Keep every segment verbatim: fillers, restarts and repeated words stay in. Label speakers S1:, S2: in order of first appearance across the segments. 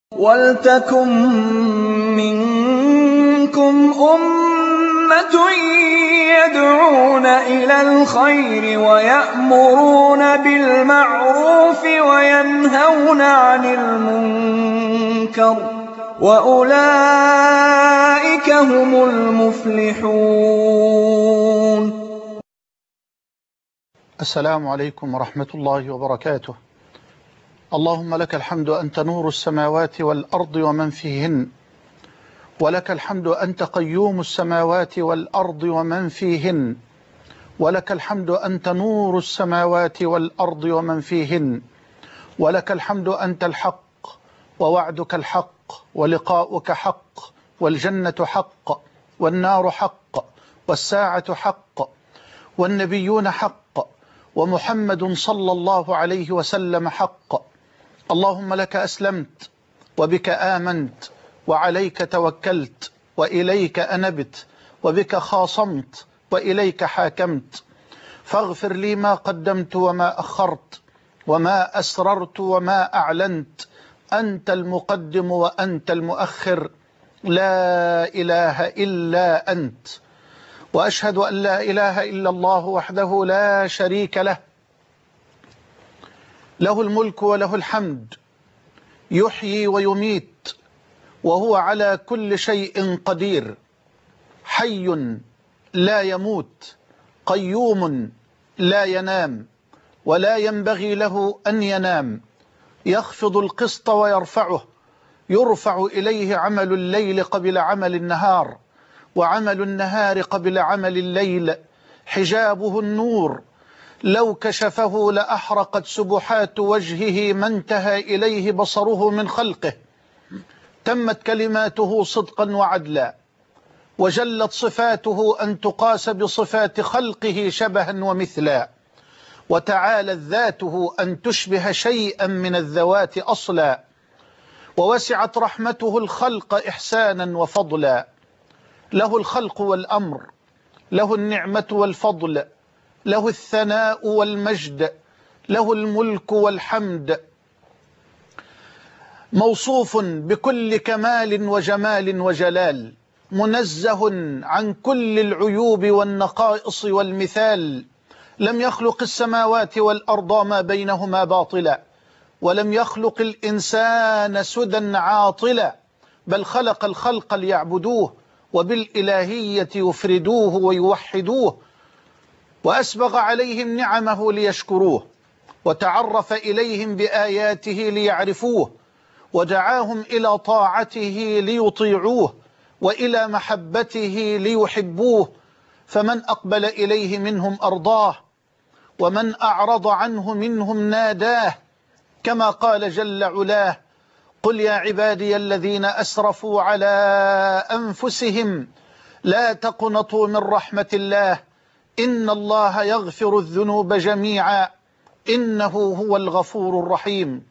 S1: وَلْتَكُن مِّنكُمْ أُمَّةٌ يَدْعُونَ إِلَى الْخَيْرِ وَيَأْمُرُونَ بِالْمَعْرُوفِ وَيَنْهَوْنَ عَنِ الْمُنكَرِ ۚ وَأُولَٰئِكَ هُمُ الْمُفْلِحُونَ.
S2: السلام عليكم ورحمة الله وبركاته. اللهم لك الحمد أنت نور السماوات والأرض ومن فيهن، ولك الحمد أنت قيوم السماوات والأرض ومن فيهن، ولك الحمد أنت نور السماوات والأرض ومن فيهن، ولك الحمد أنت الحق ووعدك الحق ولقاؤك حق والجنة حق والنار حق والساعة حق والنبيون حق ومحمد صلى الله عليه وسلم حق. اللهم لك أسلمت وبك آمنت وعليك توكلت وإليك أنبت وبك خاصمت وإليك حاكمت، فاغفر لي ما قدمت وما أخرت وما أسررت وما أعلنت، أنت المقدم وأنت المؤخر، لا إله إلا أنت. وأشهد أن لا إله إلا الله وحده لا شريك له، له الملك وله الحمد، يحيي ويميت وهو على كل شيء قدير، حي لا يموت، قيوم لا ينام ولا ينبغي له أن ينام، يخفض القسط ويرفعه، يرفع إليه عمل الليل قبل عمل النهار، وعمل النهار قبل عمل الليل، حجابه النور، لو كشفه لأحرقت سبحات وجهه ما انتهى إليه بصره من خلقه، تمت كلماته صدقا وعدلا، وجلت صفاته أن تقاس بصفات خلقه شبها ومثلا، وتعالت ذاته أن تشبه شيئا من الذوات أصلا، ووسعت رحمته الخلق إحسانا وفضلا. له الخلق والأمر، له النعمة والفضل، له الثناء والمجد، له الملك والحمد، موصوف بكل كمال وجمال وجلال، منزه عن كل العيوب والنقائص والمثال. لم يخلق السماوات والأرض ما بينهما باطلا، ولم يخلق الإنسان سدى عاطلا، بل خلق الخلق ليعبدوه وبالإلهية يفردوه ويوحدوه، وأسبغ عليهم نعمه ليشكروه، وتعرف إليهم بآياته ليعرفوه، ودعاهم إلى طاعته ليطيعوه، وإلى محبته ليحبوه. فمن أقبل إليه منهم أرضاه، ومن أعرض عنه منهم ناداه، كما قال جل علاه: قل يا عبادي الذين أسرفوا على أنفسهم لا تقنطوا من رحمة الله إن الله يغفر الذنوب جميعا إنه هو الغفور الرحيم.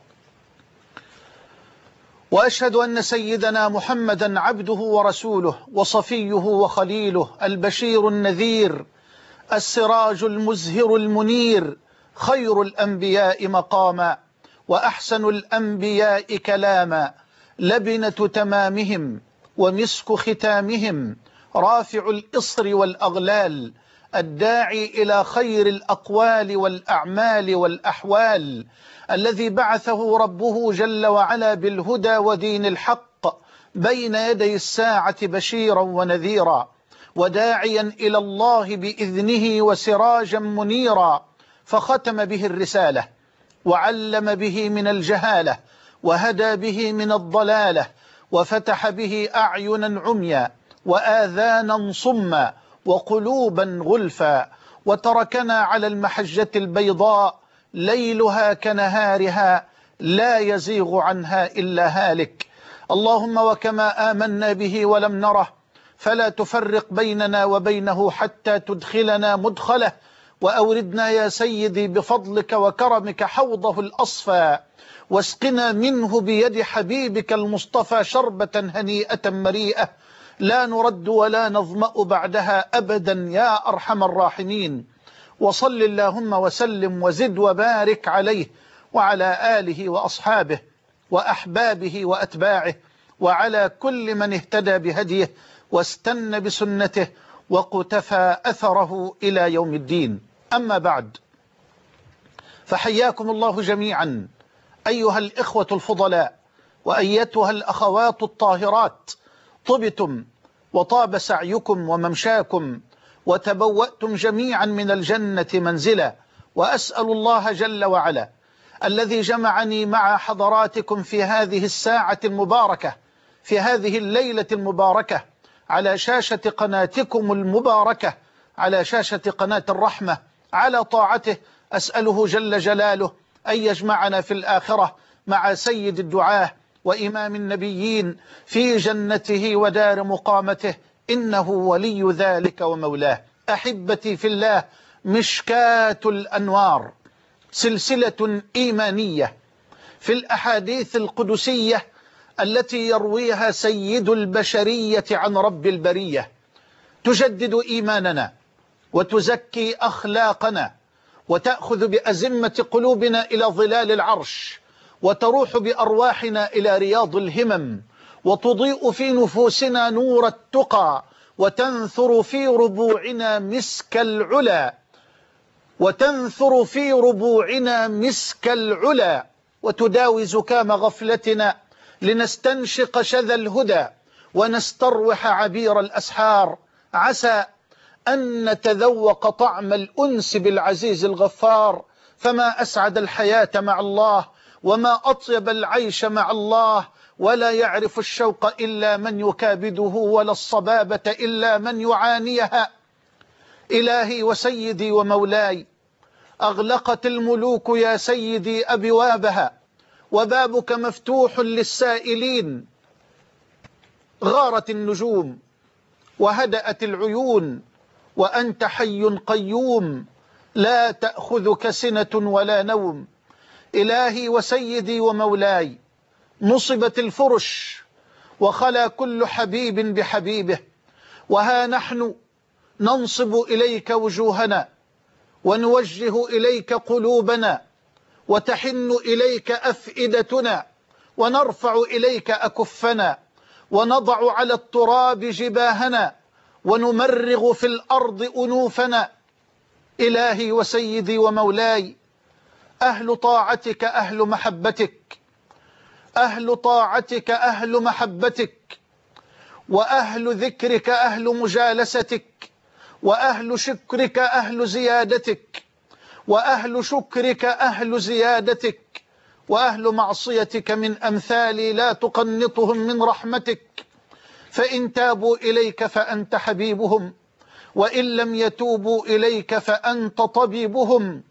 S2: وأشهد أن سيدنا محمدا عبده ورسوله وصفيه وخليله، البشير النذير، السراج المزهر المنير، خير الأنبياء مقاما وأحسن الأنبياء كلاما، لبنة تمامهم ومسك ختامهم، رافع الإصر والأغلال، الداعي إلى خير الأقوال والأعمال والأحوال، الذي بعثه ربه جل وعلا بالهدى ودين الحق بين يدي الساعة بشيرا ونذيرا، وداعيا إلى الله بإذنه وسراجا منيرا، فختم به الرسالة، وعلم به من الجهالة، وهدى به من الضلالة، وفتح به أعينا عميا وآذانا صما وقلوبا غلفا، وتركنا على المحجة البيضاء ليلها كنهارها لا يزيغ عنها إلا هالك. اللهم وكما آمنا به ولم نره فلا تفرق بيننا وبينه حتى تدخلنا مدخله، وأوردنا يا سيدي بفضلك وكرمك حوضه الأصفى، واسقنا منه بيد حبيبك المصطفى شربة هنيئة مريئة لا نرد ولا نظمأ بعدها أبدا يا أرحم الراحمين. وصل اللهم وسلم وزد وبارك عليه وعلى آله وأصحابه وأحبابه وأتباعه، وعلى كل من اهتدى بهديه واستنى بسنته وقتفى أثره إلى يوم الدين. أما بعد، فحياكم الله جميعا أيها الإخوة الفضلاء وأيتها الأخوات الطاهرات، طبتم وطاب سعيكم وممشاكم وتبوأتم جميعا من الجنة منزلا، وأسأل الله جل وعلا الذي جمعني مع حضراتكم في هذه الساعة المباركة، في هذه الليلة المباركة، على شاشة قناتكم المباركة، على شاشة قناة الرحمة، على طاعته، أسأله جل جلاله أن يجمعنا في الآخرة مع سيد الدعاة وإمام النبيين في جنته ودار مقامته، إنه ولي ذلك ومولاه. أحبتي في الله، مشكاة الأنوار، سلسلة إيمانية في الأحاديث القدسية التي يرويها سيد البشرية عن رب البرية، تجدد إيماننا وتزكي أخلاقنا وتأخذ بأزمة قلوبنا إلى ظلال العرش، وتروح بأرواحنا إلى رياض الهمم، وتضيء في نفوسنا نور التقى، وتنثر في ربوعنا مسك العلا وتنثر في ربوعنا مسك العلا وتداوي زكام غفلتنا لنستنشق شذا الهدى ونستروح عبير الأسحار، عسى أن نتذوق طعم الأنس بالعزيز الغفار. فما أسعد الحياة مع الله، وما أطيب العيش مع الله، ولا يعرف الشوق إلا من يكابده، ولا الصبابة إلا من يعانيها. إلهي وسيدي ومولاي، أغلقت الملوك يا سيدي أبوابها، وبابك مفتوح للسائلين، غارت النجوم وهدأت العيون، وأنت حي قيوم لا تأخذك سنة ولا نوم. إلهي وسيدي ومولاي، نصبت الفرش وخلا كل حبيب بحبيبه، وها نحن ننصب إليك وجوهنا ونوجه إليك قلوبنا، وتحن إليك أفئدتنا، ونرفع إليك أكفنا، ونضع على التراب جباهنا، ونمرغ في الأرض أنوفنا. إلهي وسيدي ومولاي، أهل طاعتك أهل محبتك، أهل طاعتك أهل محبتك، وأهل ذكرك أهل مجالستك، وأهل شكرك أهل زيادتك، وأهل شكرك أهل زيادتك، وأهل معصيتك من أمثالي لا تقنطهم من رحمتك، فإن تابوا إليك فأنت حبيبهم، وإن لم يتوبوا إليك فأنت طبيبهم.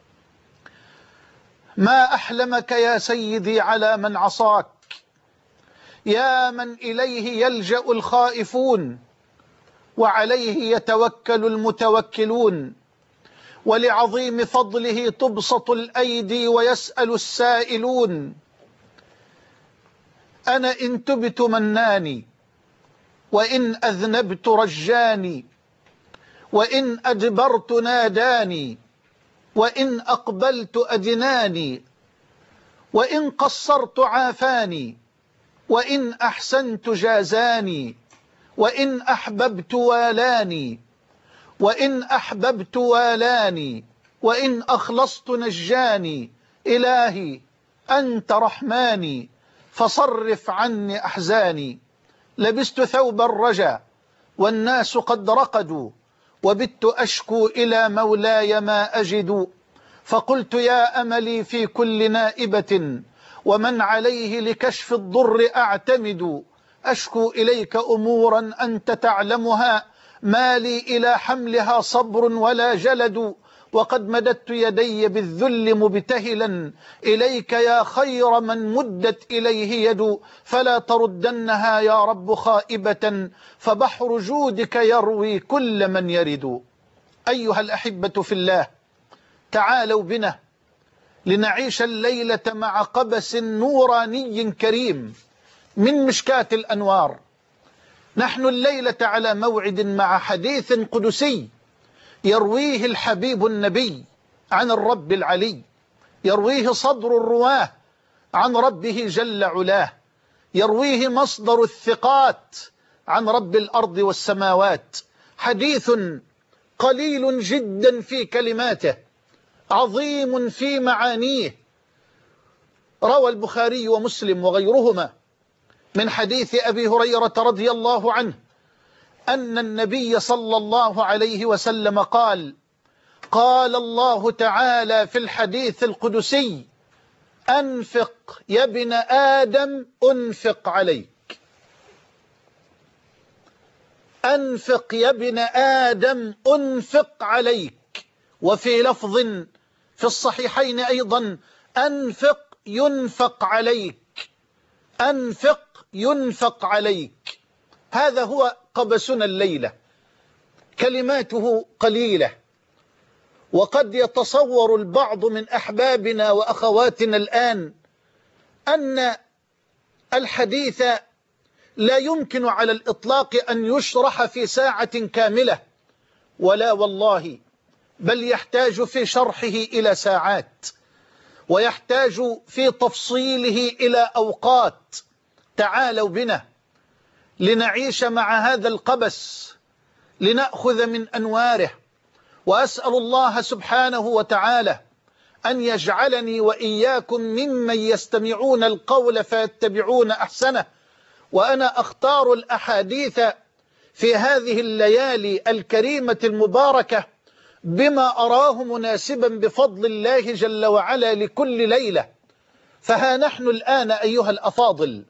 S2: ما أحلمك يا سيدي على من عصاك، يا من إليه يلجأ الخائفون وعليه يتوكل المتوكلون، ولعظيم فضله تبسط الأيدي ويسأل السائلون. أنا إن تبت مناني، وإن أذنبت رجاني، وإن أدبرت ناداني، وإن أقبلت أدناني، وإن قصرت عافاني، وإن أحسنت جازاني، وإن أحببت والاني، وإن أحببت والاني، وإن أخلصت نجاني. إلهي أنت رحماني فصرف عني أحزاني. لبست ثوب الرجا والناس قد رقدوا، وبت أشكو إلى مولاي ما أجد، فقلت يا أملي في كل نائبة، ومن عليه لكشف الضر أعتمد. أشكو إليك أمورا أنت تعلمها، ما لي إلى حملها صبر ولا جلد، وقد مددت يدي بالذل مبتهلا إليك يا خير من مدت إليه يد، فلا تردنها يا رب خائبة، فبحر جودك يروي كل من يرد. أيها الأحبة في الله، تعالوا بنا لنعيش الليلة مع قبس نوراني كريم من مشكاة الأنوار. نحن الليلة على موعد مع حديث قدسي يرويه الحبيب النبي عن الرب العلي، يرويه صدر الرواه عن ربه جل علاه، يرويه مصدر الثقات عن رب الأرض والسماوات، حديث قليل جدا في كلماته، عظيم في معانيه. روى البخاري ومسلم وغيرهما من حديث أبي هريرة رضي الله عنه أن النبي صلى الله عليه وسلم قال: قال الله تعالى في الحديث القدسي: أنفق يا ابن آدم أنفق عليك. أنفق يا ابن آدم أنفق عليك. وفي لفظ في الصحيحين أيضا: أنفق ينفق عليك. أنفق ينفق عليك. هذا هو قبسنا الليلة، كلماته قليلة، وقد يتصور البعض من أحبابنا وأخواتنا الآن أن الحديث لا يمكن على الإطلاق أن يشرح في ساعة كاملة، ولا والله، بل يحتاج في شرحه إلى ساعات، ويحتاج في تفصيله إلى أوقات. تعالوا بنا لنعيش مع هذا القبس، لنأخذ من أنواره. وأسأل الله سبحانه وتعالى أن يجعلني وإياكم ممن يستمعون القول فيتبعون أحسنه. وأنا أختار الأحاديث في هذه الليالي الكريمة المباركة بما أراه مناسبا بفضل الله جل وعلا لكل ليلة. فها نحن الآن أيها الأفاضل،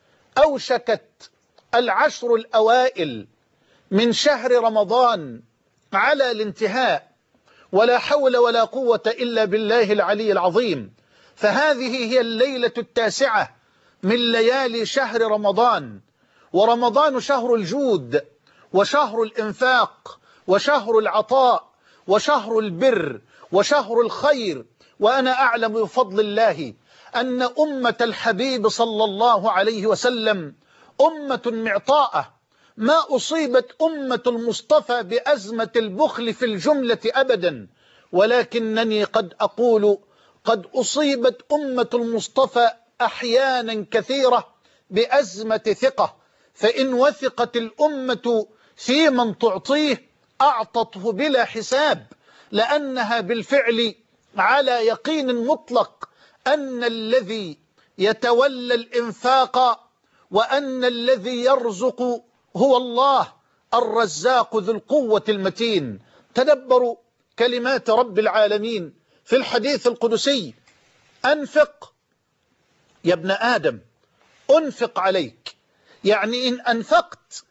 S2: أوشكت العشر الأوائل من شهر رمضان على الانتهاء، ولا حول ولا قوة إلا بالله العلي العظيم. فهذه هي الليلة التاسعة من ليالي شهر رمضان. ورمضان شهر الجود، وشهر الإنفاق، وشهر العطاء، وشهر البر، وشهر الخير. وأنا أعلم بفضل الله أن أمة الحبيب صلى الله عليه وسلم أمة معطاءة، ما أصيبت أمة المصطفى بأزمة البخل في الجملة أبدا، ولكنني قد أقول قد أصيبت أمة المصطفى أحيانا كثيرة بأزمة ثقة. فإن وثقت الأمة في من تعطيه أعطته بلا حساب، لأنها بالفعل على يقين مطلق أن الذي يتولى الإنفاق وأن الذي يرزق هو الله الرزاق ذو القوة المتين. تدبروا كلمات رب العالمين في الحديث القدسي: أنفق يا ابن آدم أنفق عليك. يعني إن أنفقت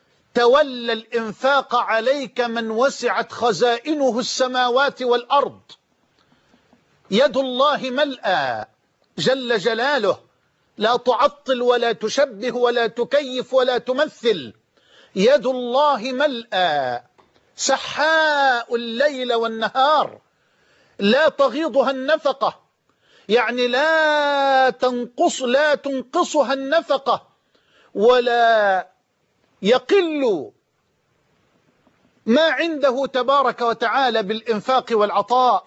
S2: تولى الإنفاق عليك من وسعت خزائنه السماوات والأرض. يد الله ملأى جل جلاله، لا تعطل ولا تشبه ولا تكيف ولا تمثل. يد الله ملأى سحاء الليل والنهار، لا تغيضها النفقة، يعني لا تنقص لا تنقصها النفقة ولا يقل ما عنده تبارك وتعالى بالإنفاق والعطاء.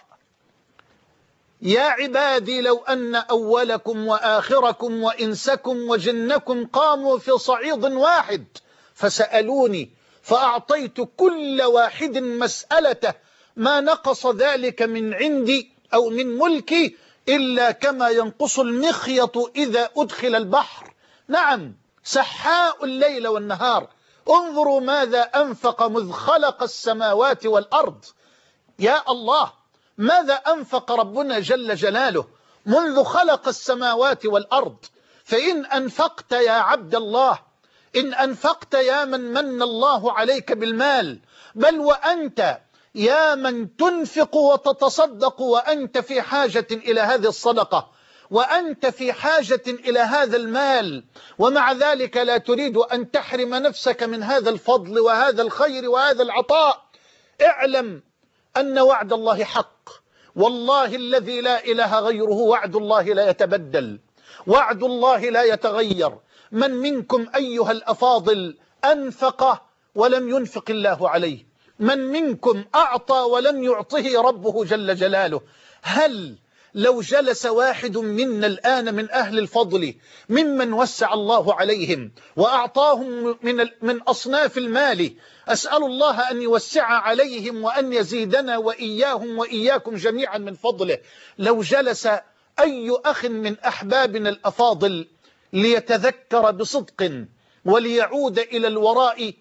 S2: يا عبادي لو أن أولكم وآخركم وإنسكم وجنكم قاموا في صعيد واحد فسألوني فأعطيت كل واحد مسألته ما نقص ذلك من عندي أو من ملكي إلا كما ينقص المخيط إذا أدخل البحر. نعم، سحاء الليل والنهار. انظروا ماذا أنفق مذ خلق السماوات والأرض. يا الله، ماذا أنفق ربنا جل جلاله منذ خلق السماوات والأرض. فإن أنفقت يا عبد الله، إن أنفقت يا من من الله عليك بالمال، بل وأنت يا من تنفق وتتصدق وأنت في حاجة إلى هذه الصدقة، وأنت في حاجة إلى هذا المال، ومع ذلك لا تريد أن تحرم نفسك من هذا الفضل وهذا الخير وهذا العطاء. اعلم أن وعد الله حق، والله الذي لا إله غيره وعد الله لا يتبدل، وعد الله لا يتغير. من منكم أيها الأفاضل أنفق ولم ينفق الله عليه؟ من منكم أعطى ولم يعطه ربه جل جلاله؟ هل لو جلس واحد منا الآن من أهل الفضل ممن وسع الله عليهم وأعطاهم من, من أصناف المال، أسأل الله أن يوسع عليهم وأن يزيدنا وإياهم وإياكم جميعا من فضله، لو جلس أي أخ من أحبابنا الأفاضل ليتذكر بصدق وليعود إلى الوراء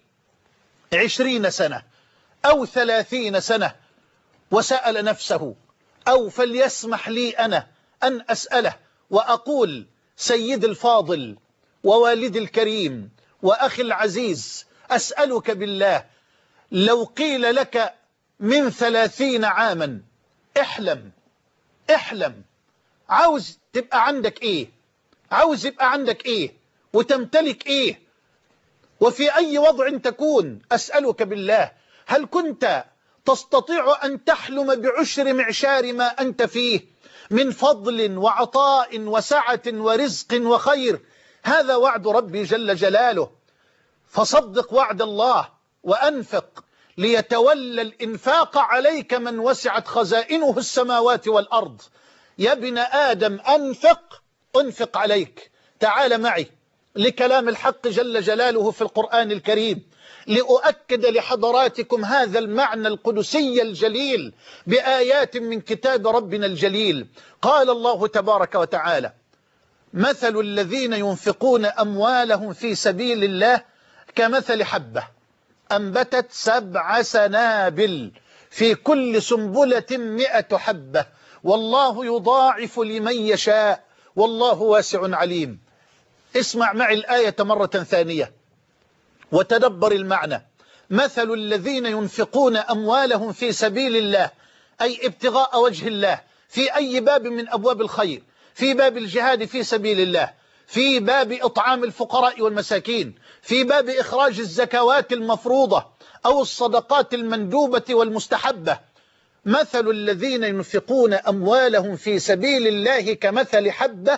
S2: عشرين سنة أو ثلاثين سنة وسأل نفسه، أو فليسمح لي أنا أن أسأله وأقول: سيد الفاضل ووالد الكريم وأخي العزيز، أسألك بالله، لو قيل لك من ثلاثين عاما احلم احلم، عاوز تبقى عندك ايه؟ عاوز يبقى عندك ايه وتمتلك ايه وفي اي وضع تكون؟ أسألك بالله، هل كنت تستطيع أن تحلم بعشر معشار ما أنت فيه من فضل وعطاء وسعة ورزق وخير؟ هذا وعد ربي جل جلاله، فصدق وعد الله وأنفق ليتولى الإنفاق عليك من وسعت خزائنه السماوات والأرض. يا ابن آدم أنفق أنفق عليك. تعال معي لكلام الحق جل جلاله في القرآن الكريم لأؤكد لحضراتكم هذا المعنى القدسي الجليل بآيات من كتاب ربنا الجليل. قال الله تبارك وتعالى: مثل الذين ينفقون أموالهم في سبيل الله كمثل حبة أنبتت سبع سنابل في كل سنبلة مئة حبة والله يضاعف لمن يشاء والله واسع عليم. اسمع معي الآية مرة ثانية وتدبر المعنى. مثل الذين ينفقون أموالهم في سبيل الله، أي ابتغاء وجه الله، في أي باب من أبواب الخير، في باب الجهاد في سبيل الله، في باب إطعام الفقراء والمساكين، في باب إخراج الزكوات المفروضة أو الصدقات المندوبة والمستحبة. مثل الذين ينفقون أموالهم في سبيل الله كمثل حبة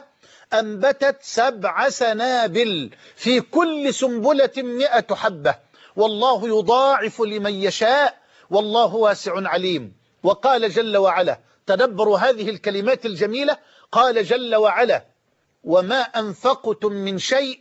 S2: أنبتت سبع سنابل في كل سنبلة مئة حبة والله يضاعف لمن يشاء والله واسع عليم. وقال جل وعلا، تدبروا هذه الكلمات الجميلة، قال جل وعلا: وما أنفقتم من شيء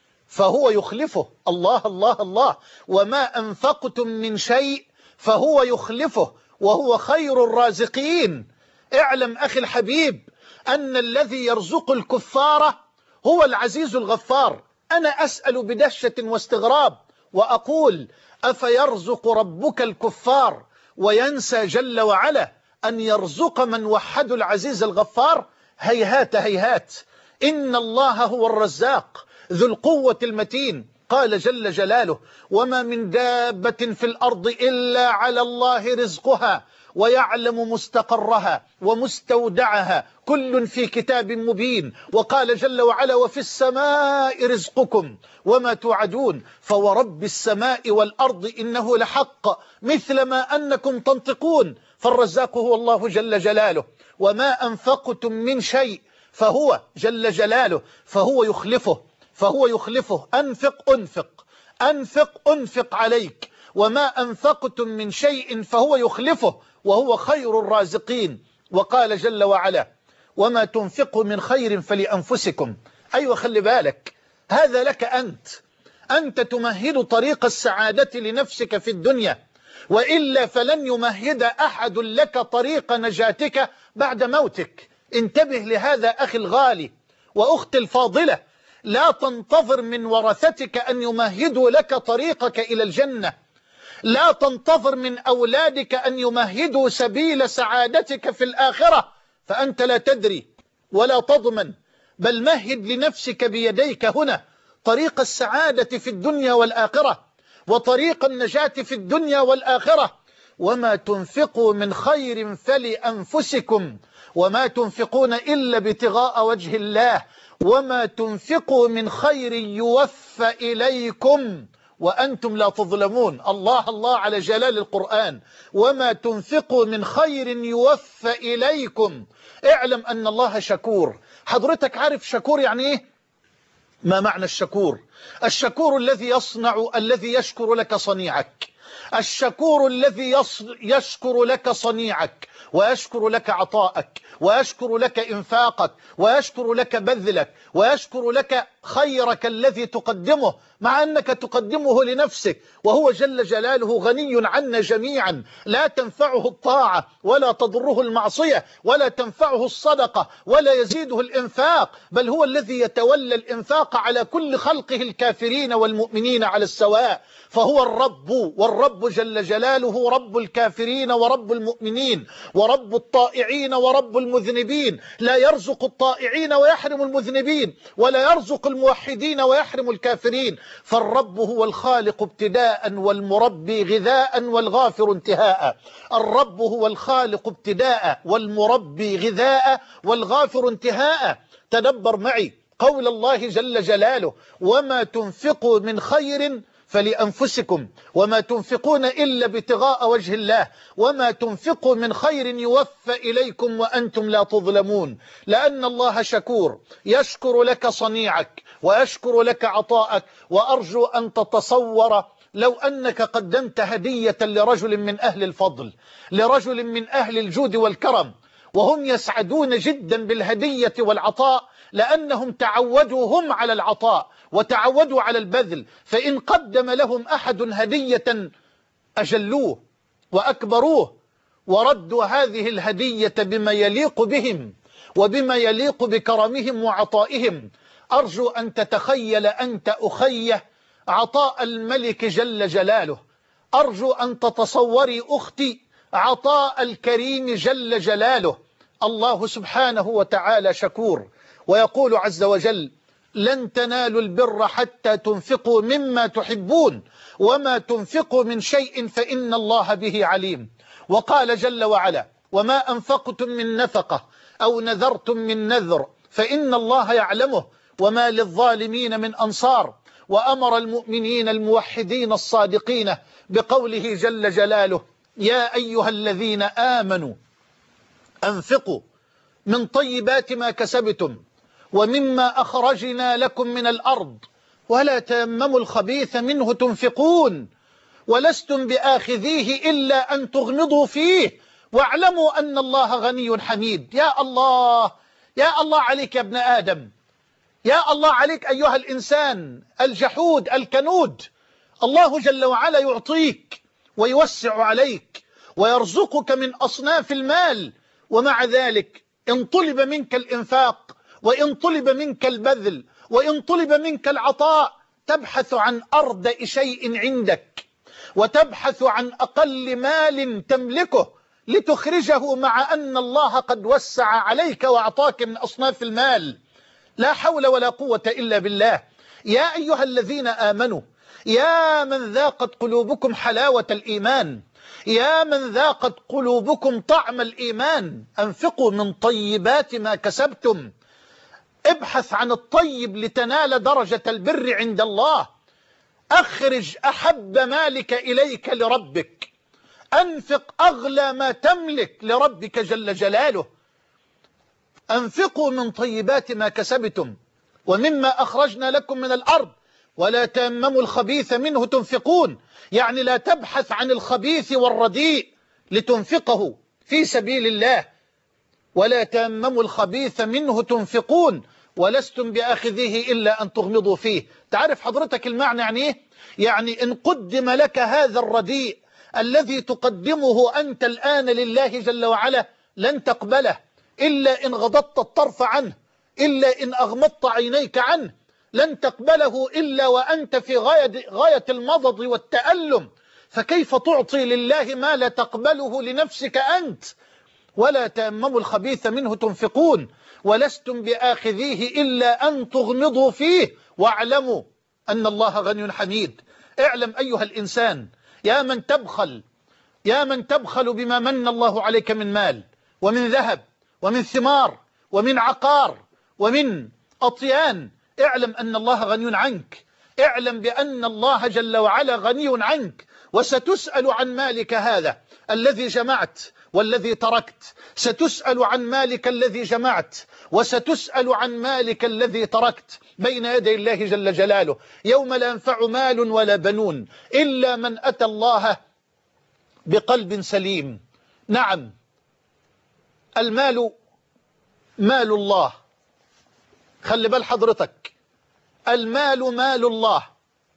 S2: فهو يخلفه. الله الله الله، وما أنفقتم من شيء فهو يخلفه وهو خير الرازقين. اعلم أخي الحبيب أن الذي يرزق الكفار هو العزيز الغفار. أنا أسأل بدهشة واستغراب وأقول: أفيرزق ربك الكفار وينسى جل وعلا أن يرزق من وحدوا العزيز الغفار؟ هيهات هيهات، إن الله هو الرزاق ذو القوة المتين. قال جل جلاله: وما من دابة في الأرض إلا على الله رزقها ويعلم مستقرها ومستودعها كل في كتاب مبين. وقال جل وعلا: وفي السماء رزقكم وما توعدون فورب السماء والأرض إنه لحق مثل ما أنكم تنطقون. فالرزاق هو الله جل جلاله. وما أنفقتم من شيء فهو جل جلاله فهو يخلفه فهو يخلفه أنفق أنفق أنفق أنفق عليك. وما أنفقتم من شيء فهو يخلفه وهو خير الرازقين. وقال جل وعلا: وما تنفقوا من خير فلأنفسكم. أيوة، خلي بالك، هذا لك أنت أنت تمهد طريق السعادة لنفسك في الدنيا، وإلا فلن يمهد أحد لك طريق نجاتك بعد موتك. انتبه لهذا أخي الغالي وأختي الفاضلة، لا تنتظر من ورثتك أن يمهدوا لك طريقك إلى الجنة، لا تنتظر من أولادك أن يمهدوا سبيل سعادتك في الآخرة، فأنت لا تدري ولا تضمن، بل مهد لنفسك بيديك هنا طريق السعادة في الدنيا والآخرة وطريق النجاة في الدنيا والآخرة. وما تنفقوا من خير فلأنفسكم وما تنفقون إلا ابتغاء وجه الله وما تنفقوا من خير يوفى إليكم وأنتم لا تظلمون. الله الله على جلال القرآن. وما تنفقوا من خير يوفى إليكم. اعلم أن الله شكور. حضرتك عارف شكور يعني إيه؟ ما معنى الشكور؟ الشكور الذي يصنع الذي يشكر لك صنيعك، الشكور الذي يشكر لك صنيعك ويشكر لك عطاءك ويشكر لك إنفاقك ويشكر لك بذلك ويشكر لك خيرك الذي تقدمه مع أنك تقدمه لنفسك، وهو جل جلاله غني عنا جميعا، لا تنفعه الطاعة ولا تضره المعصية ولا تنفعه الصدقة ولا يزيده الإنفاق، بل هو الذي يتولى الإنفاق على كل خلقه الكافرين والمؤمنين على السواء، فهو الرب، والرب جل جلاله رب الكافرين ورب المؤمنين ورب الطائعين ورب المذنبين، لا يرزق الطائعين ويحرم المذنبين ولا يرزق الموحدين ويحرم الكافرين، فالرب هو الخالق ابتداء والمربي غذاء والغافر انتهاء. الرب هو الخالق ابتداء والمربي غذاء والغافر انتهاء. تدبر معي قول الله جل جلاله: وما تنفقوا من خير فلأنفسكم وما تنفقون إلا ابتغاء وجه الله وما تنفقوا من خير يوفى إليكم وأنتم لا تظلمون. لأن الله شكور، يشكر لك صنيعك ويشكر لك عطاءك. وأرجو أن تتصور لو أنك قدمت هدية لرجل من أهل الفضل، لرجل من أهل الجود والكرم، وهم يسعدون جدا بالهدية والعطاء لأنهم تعودوا هم على العطاء وتعودوا على البذل، فإن قدم لهم أحد هدية أجلوه وأكبروه وردوا هذه الهدية بما يليق بهم وبما يليق بكرمهم وعطائهم. أرجو أن تتخيل أنت أخي عطاء الملك جل جلاله، أرجو أن تتصوري أختي عطاء الكريم جل جلاله. الله سبحانه وتعالى شكور، ويقول عز وجل: لن تنالوا البر حتى تنفقوا مما تحبون وما تنفقوا من شيء فإن الله به عليم. وقال جل وعلا: وما أنفقتم من نفقة أو نذرتم من نذر فإن الله يعلمه وما للظالمين من أنصار. وأمر المؤمنين الموحدين الصادقين بقوله جل جلاله: يا أيها الذين آمنوا أنفقوا من طيبات ما كسبتم ومما أخرجنا لكم من الأرض ولا تيمموا الخبيث منه تنفقون ولستم بآخذيه إلا أن تغمضوا فيه واعلموا أن الله غني حميد. يا الله، يا الله عليك يا ابن آدم، يا الله عليك أيها الإنسان الجحود الكنود. الله جل وعلا يعطيك ويوسع عليك ويرزقك من أصناف المال، ومع ذلك إن طلب منك الإنفاق وإن طلب منك البذل وإن طلب منك العطاء تبحث عن أردأ شيء عندك وتبحث عن أقل مال تملكه لتخرجه، مع أن الله قد وسع عليك وأعطاك من أصناف المال. لا حول ولا قوة إلا بالله. يا أيها الذين آمنوا، يا من ذاقت قلوبكم حلاوة الإيمان، يا من ذاقت قلوبكم طعم الإيمان، أنفقوا من طيبات ما كسبتم. ابحث عن الطيب لتنال درجة البر عند الله. أخرج أحب مالك إليك لربك، أنفق أغلى ما تملك لربك جل جلاله. أنفقوا من طيبات ما كسبتم ومما أخرجنا لكم من الأرض ولا تيمموا الخبيث منه تنفقون، يعني لا تبحث عن الخبيث والرديء لتنفقه في سبيل الله. ولا تيمموا الخبيث منه تنفقون ولستم بآخذيه إلا أن تغمضوا فيه. تعرف حضرتك المعنى يعني إيه؟ يعني إن قدم لك هذا الرديء الذي تقدمه أنت الآن لله جل وعلا لن تقبله إلا إن غضضت الطرف عنه، إلا إن أغمضت عينيك عنه، لن تقبله إلا وأنت في غاية, غاية المضض والتألم. فكيف تعطي لله ما لا تقبله لنفسك أنت؟ ولا تيمموا الخبيث منه تنفقون ولستم بآخذيه إلا أن تغمضوا فيه واعلموا أن الله غني حميد. اعلم أيها الإنسان، يا من تبخل، يا من تبخل بما من الله عليك من مال ومن ذهب ومن ثمار ومن عقار ومن أطيان، اعلم أن الله غني عنك، اعلم بأن الله جل وعلا غني عنك، وستسأل عن مالك هذا الذي جمعت والذي تركت، ستسأل عن مالك الذي جمعت، وستسأل عن مالك الذي تركت بين يدي الله جل جلاله، يوم لا ينفع مال ولا بنون إلا من أتى الله بقلب سليم. نعم، المال مال الله، خلي بال حضرتك، المال مال الله،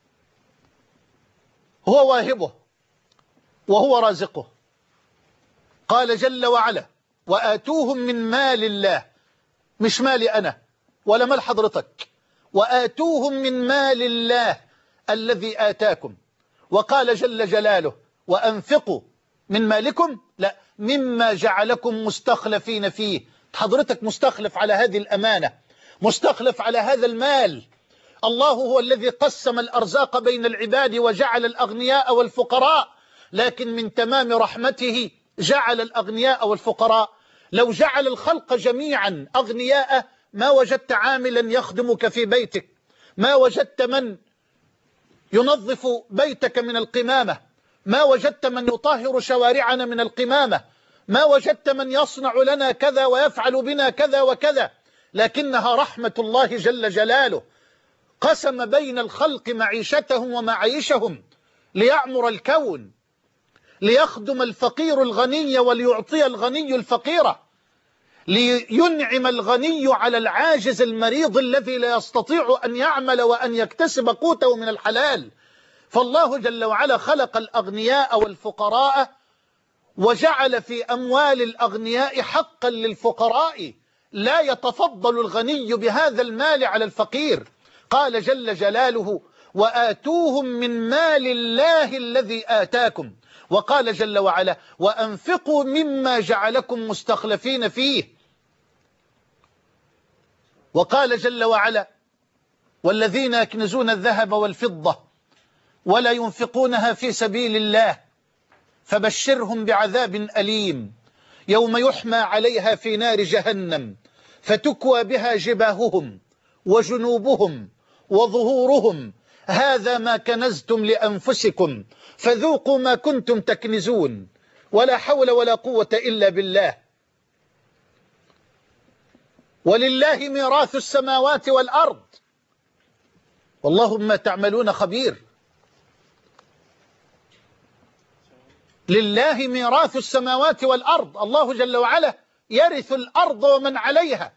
S2: هو واهبه وهو رازقه. قال جل وعلا: وآتوهم من مال الله، مش مالي أنا ولا مال حضرتك، وآتوهم من مال الله الذي آتاكم. وقال جل جلاله: وأنفقوا من مالكم، لا، مما جعلكم مستخلفين فيه. حضرتك مستخلف على هذه الأمانة، مستخلف على هذا المال. الله هو الذي قسم الأرزاق بين العباد وجعل الأغنياء والفقراء، لكن من تمام رحمته جعل الأغنياء والفقراء. لو جعل الخلق جميعا أغنياء ما وجدت عاملا يخدمك في بيتك، ما وجدت من ينظف بيتك من القمامة، ما وجدت من يطهر شوارعنا من القمامة، ما وجدت من يصنع لنا كذا ويفعل بنا كذا وكذا. لكنها رحمة الله جل جلاله، قسم بين الخلق معيشتهم ومعايشهم ليعمر الكون، ليخدم الفقير الغني وليعطي الغني الفقير، لينعم الغني على العاجز المريض الذي لا يستطيع أن يعمل وأن يكتسب قوته من الحلال. فالله جل وعلا خلق الأغنياء والفقراء، وجعل في أموال الأغنياء حقا للفقراء، لا يتفضل الغني بهذا المال على الفقير. قال جل جلاله: وآتوهم من مال الله الذي آتاكم. وقال جل وعلا: وأنفقوا مما جعلكم مستخلفين فيه. وقال جل وعلا: والذين يكنزون الذهب والفضة ولا ينفقونها في سبيل الله فبشرهم بعذاب أليم يوم يحمى عليها في نار جهنم فتكوى بها جباههم وجنوبهم وظهورهم هذا ما كنزتم لأنفسكم فذوقوا ما كنتم تكنزون ولا حول ولا قوة إلا بالله. ولله ميراث السماوات والأرض والله بما تعملون خبير. لله ميراث السماوات والأرض، الله جل وعلا يرث الأرض ومن عليها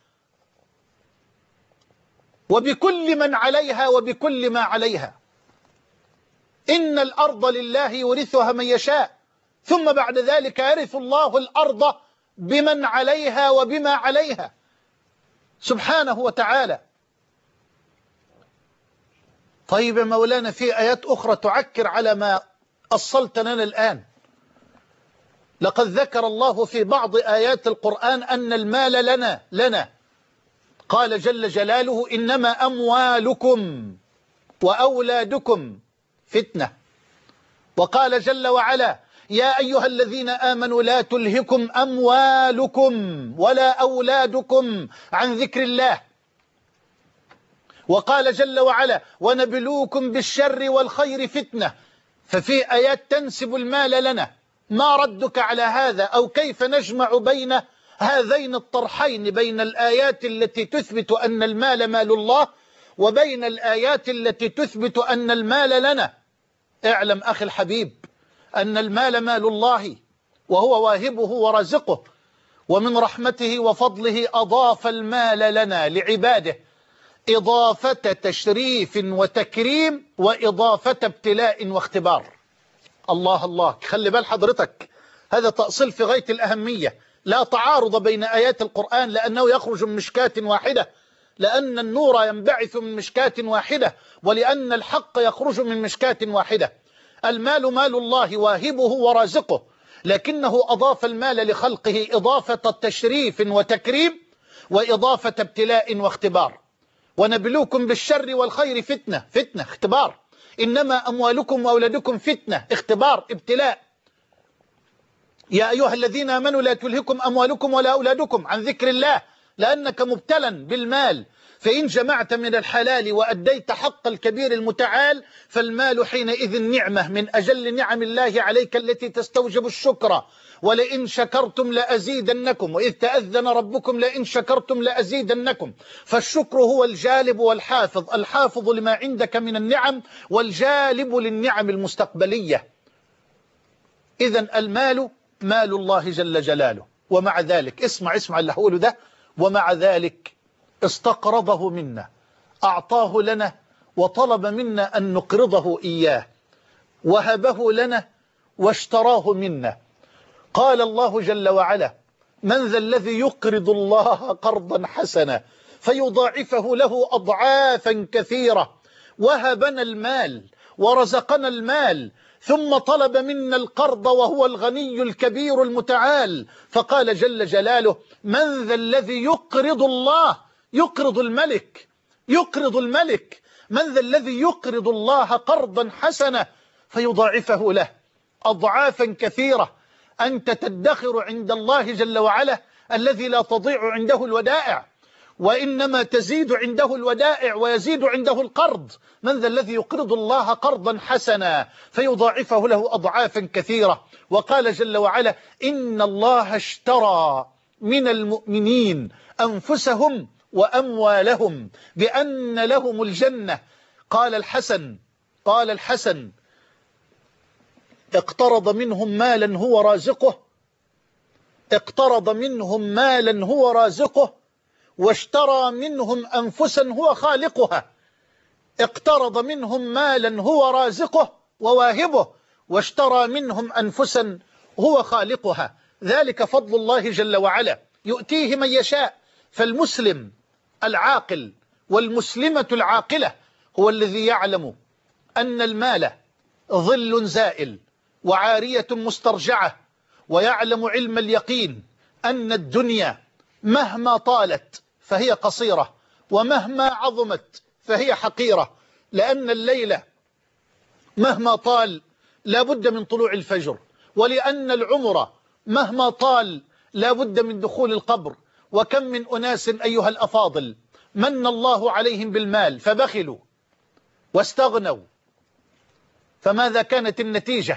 S2: وبكل من عليها وبكل ما عليها. إن الأرض لله يورثها من يشاء ثم بعد ذلك يرث الله الأرض بمن عليها وبما عليها سبحانه وتعالى. طيب يا مولانا، في آيات أخرى تعكر على ما أصلت لنا الآن. لقد ذكر الله في بعض آيات القرآن أن المال لنا لنا قال جل جلاله: إنما أموالكم وأولادكم فتنة. وقال جل وعلا: يا أيها الذين آمنوا لا تلهكم أموالكم ولا أولادكم عن ذكر الله. وقال جل وعلا: ونبلوكم بالشر والخير فتنة. ففي آيات تنسب المال لنا. ما ردك على هذا؟ أو كيف نجمع بين هذين الطرحين، بين الآيات التي تثبت أن المال مال الله وبين الآيات التي تثبت أن المال لنا؟ اعلم أخي الحبيب أن المال مال الله وهو واهبه ورزقه، ومن رحمته وفضله أضاف المال لنا لعباده إضافة تشريف وتكريم وإضافة ابتلاء واختبار. الله الله، خلي بال حضرتك، هذا تأصيل في غاية الأهمية. لا تعارض بين آيات القرآن لأنه يخرج من مشكاة واحدة، لأن النور ينبعث من مشكاة واحدة، ولأن الحق يخرج من مشكاة واحدة. المال مال الله واهبه ورازقه، لكنه أضاف المال لخلقه إضافة تشريف وتكريم وإضافة ابتلاء واختبار. ونبلوكم بالشر والخير فتنة، فتنة اختبار. إنما أموالكم وأولادكم فتنة، اختبار ابتلاء. يا أيها الذين آمنوا لا تلهكم أموالكم ولا أولادكم عن ذكر الله، لأنك مبتلا بالمال فإن جمعت من الحلال وأديت حق الكبير المتعال فالمال حينئذ نعمة من أجل نعم الله عليك التي تستوجب الشكر. ولئن شكرتم لأزيدنكم، وإذ تأذن ربكم لئن شكرتم لأزيدنكم. فالشكر هو الجالب والحافظ، الحافظ لما عندك من النعم والجالب للنعم المستقبلية. إذن المال مال الله جل جلاله، ومع ذلك اسمع اسمع اللي هقوله ده، ومع ذلك استقرضه منا، أعطاه لنا وطلب منا أن نقرضه إياه، وهبه لنا واشتراه منا. قال الله جل وعلا: من ذا الذي يقرض الله قرضا حسنا فيضاعفه له أضعافا كثيرة. وهبنا المال ورزقنا المال ثم طلب منا القرض وهو الغني الكبير المتعال، فقال جل جلاله: من ذا الذي يقرض الله، يقرض الملك، يقرض الملك، من ذا الذي يقرض الله قرضا حسنا فيضاعفه له أضعافا كثيرة. أنت تدخر عند الله جل وعلا الذي لا تضيع عنده الودائع، وإنما تزيد عنده الودائع ويزيد عنده القرض. من ذا الذي يقرض الله قرضا حسنا فيضاعفه له أضعافا كثيرة. وقال جل وعلا: إن الله اشترى من المؤمنين أنفسهم وأموالهم بأن لهم الجنة. قال الحسن قال الحسن اقترض منهم مالا هو رازقه اقترض منهم مالا هو رازقه واشترى منهم أنفسا هو خالقها. اقترض منهم مالا هو رازقه وواهبه، واشترى منهم أنفسا هو خالقها. ذلك فضل الله جل وعلا يؤتيه من يشاء. فالمسلم العاقل والمسلمة العاقلة هو الذي يعلم أن المال ظل زائل وعارية مسترجعة، ويعلم علم اليقين أن الدنيا مهما طالت فهي قصيرة، ومهما عظمت فهي حقيرة، لأن الليل مهما طال لا بد من طلوع الفجر، ولأن العمر مهما طال لا بد من دخول القبر. وكم من أناس أيها الأفاضل من الله عليهم بالمال فبخلوا واستغنوا، فماذا كانت النتيجة؟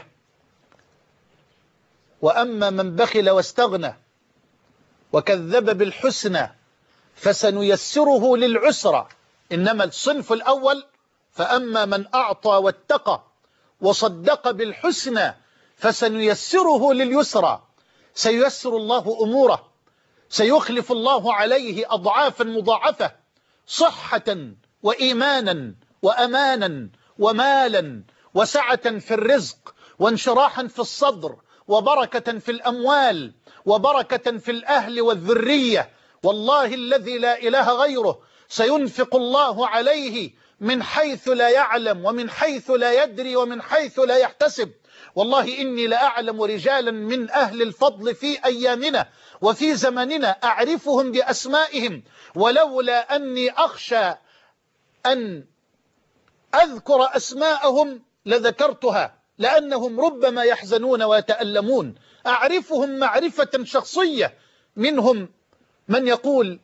S2: وأما من بخل واستغنى وكذب بالحسنى فسنيسره للعسرى. إنما الصنف الأول: فأما من أعطى واتقى وصدق بالحسنى فسنيسره لليسرى. سييسر الله أموره، سيخلف الله عليه أضعافا مضاعفة، صحة وإيمانا وأمانا ومالا وسعة في الرزق وانشراحا في الصدر وبركة في الأموال وبركة في الأهل والذرية. والله الذي لا إله غيره سينفق الله عليه من حيث لا يعلم ومن حيث لا يدري ومن حيث لا يحتسب. والله إني لأعلم رجالا من أهل الفضل في أيامنا وفي زمننا أعرفهم بأسمائهم، ولولا أني أخشى أن أذكر أسماءهم لذكرتها، لأنهم ربما يحزنون ويتألمون. أعرفهم معرفة شخصية، منهم من يقول: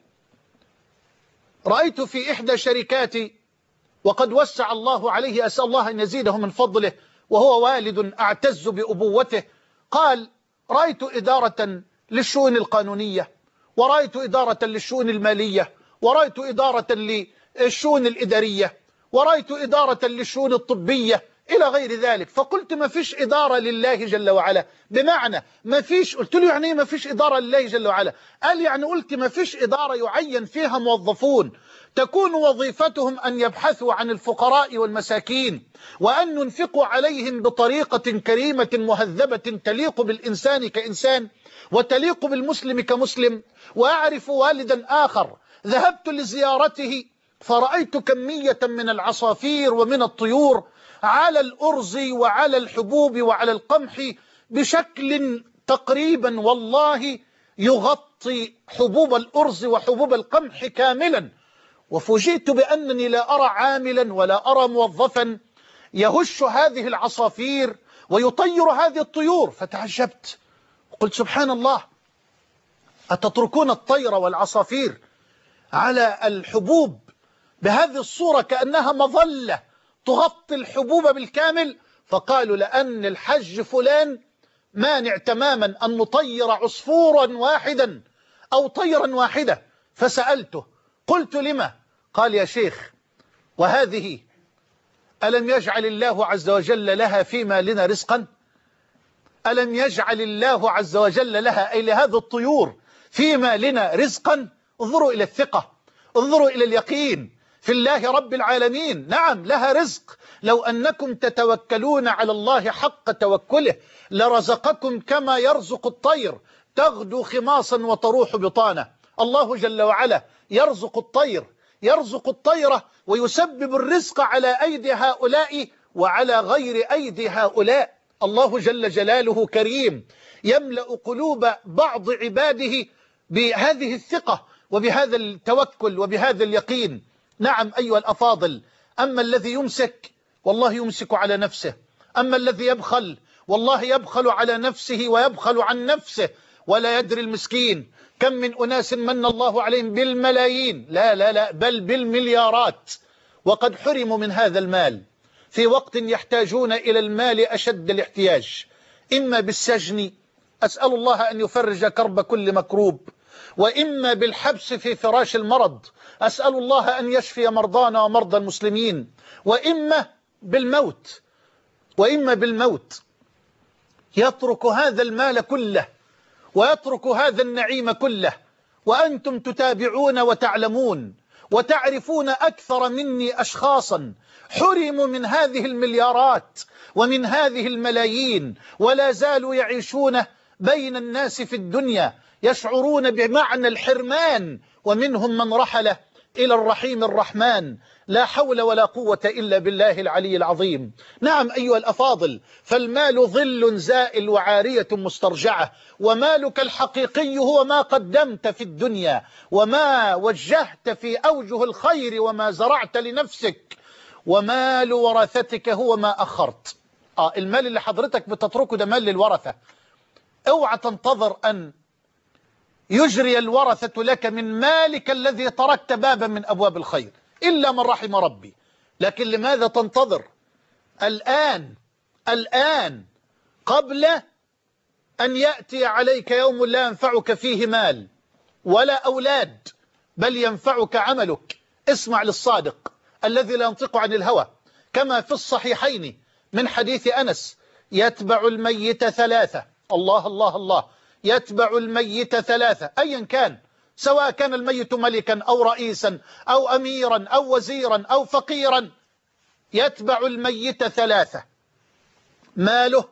S2: رأيت في إحدى شركاتي وقد وسع الله عليه، أسأل الله أن يزيده من فضله، وهو والد أعتز بأبوته، قال: رأيت إدارة للشؤون القانونية، ورأيت إدارة للشؤون المالية، ورأيت إدارة للشؤون الإدارية، ورأيت إدارة للشؤون الطبية إلى غير ذلك. فقلت: ما فيش إدارة لله جل وعلا. بمعنى ما فيش، قلت له: يعني ما فيش إدارة لله جل وعلا؟ قال: يعني قلت ما فيش إدارة يعين فيها موظفون تكون وظيفتهم أن يبحثوا عن الفقراء والمساكين، وأن ينفقوا عليهم بطريقة كريمة مهذبة تليق بالإنسان كإنسان وتليق بالمسلم كمسلم. وأعرف والدا آخر ذهبت لزيارته فرأيت كمية من العصافير ومن الطيور على الأرز وعلى الحبوب وعلى القمح بشكل تقريبا والله يغطي حبوب الأرز وحبوب القمح كاملا. وفوجئت بأنني لا أرى عاملا ولا أرى موظفا يهش هذه العصافير ويطير هذه الطيور. فتعجبت، قلت: سبحان الله، أتتركون الطير والعصافير على الحبوب بهذه الصورة كأنها مظلة تغطي الحبوب بالكامل، فقالوا لأن الحج فلان مانع تماما أن نطير عصفورا واحدا أو طيرا واحدة. فسألته قلت لما؟ قال يا شيخ وهذه ألم يجعل الله عز وجل لها في مالنا رزقا؟ ألم يجعل الله عز وجل لها أي لهذه الطيور في مالنا رزقا؟ انظروا إلى الثقة، انظروا إلى اليقين في الله رب العالمين. نعم لها رزق، لو أنكم تتوكلون على الله حق توكله لرزقكم كما يرزق الطير تغدو خماصا وتروح بطانة. الله جل وعلا يرزق الطير، يرزق الطيرة ويسبب الرزق على أيدي هؤلاء وعلى غير أيدي هؤلاء. الله جل جلاله كريم يملأ قلوب بعض عباده بهذه الثقة وبهذا التوكل وبهذا اليقين. نعم أيها الأفاضل، أما الذي يمسك والله يمسك على نفسه، أما الذي يبخل والله يبخل على نفسه ويبخل عن نفسه ولا يدري المسكين كم من أناس من الله عليهم بالملايين، لا لا لا بل بالمليارات، وقد حرموا من هذا المال في وقت يحتاجون إلى المال أشد الاحتياج، إما بالسجن، أسأل الله أن يفرج كرب كل مكروب، وإما بالحبس في فراش المرض، أسأل الله أن يشفي مرضانا ومرضى المسلمين، وإما بالموت، وإما بالموت. يترك هذا المال كله ويترك هذا النعيم كله وأنتم تتابعون وتعلمون وتعرفون أكثر مني أشخاصا حرموا من هذه المليارات ومن هذه الملايين ولا زالوا يعيشون بين الناس في الدنيا يشعرون بمعنى الحرمان، ومنهم من رحل إلى الرحيم الرحمن. لا حول ولا قوة إلا بالله العلي العظيم. نعم أيها الأفاضل، فالمال ظل زائل وعارية مسترجعة، ومالك الحقيقي هو ما قدمت في الدنيا وما وجهت في أوجه الخير وما زرعت لنفسك، ومال ورثتك هو ما أخرت. آه المال اللي حضرتك بتتركه ده مال للورثة، اوعى تنتظر أن يجري الورثة لك من مالك الذي تركت بابا من أبواب الخير إلا من رحم ربي. لكن لماذا تنتظر؟ الآن الآن قبل أن يأتي عليك يوم لا ينفعك فيه مال ولا أولاد بل ينفعك عملك. اسمع للصادق الذي لا ينطق عن الهوى، كما في الصحيحين من حديث أنس: يتبع الميت ثلاثة. الله الله الله، يتبع الميت ثلاثة أيا كان، سواء كان الميت ملكا أو رئيسا أو أميرا أو وزيرا أو فقيرا، يتبع الميت ثلاثة: ماله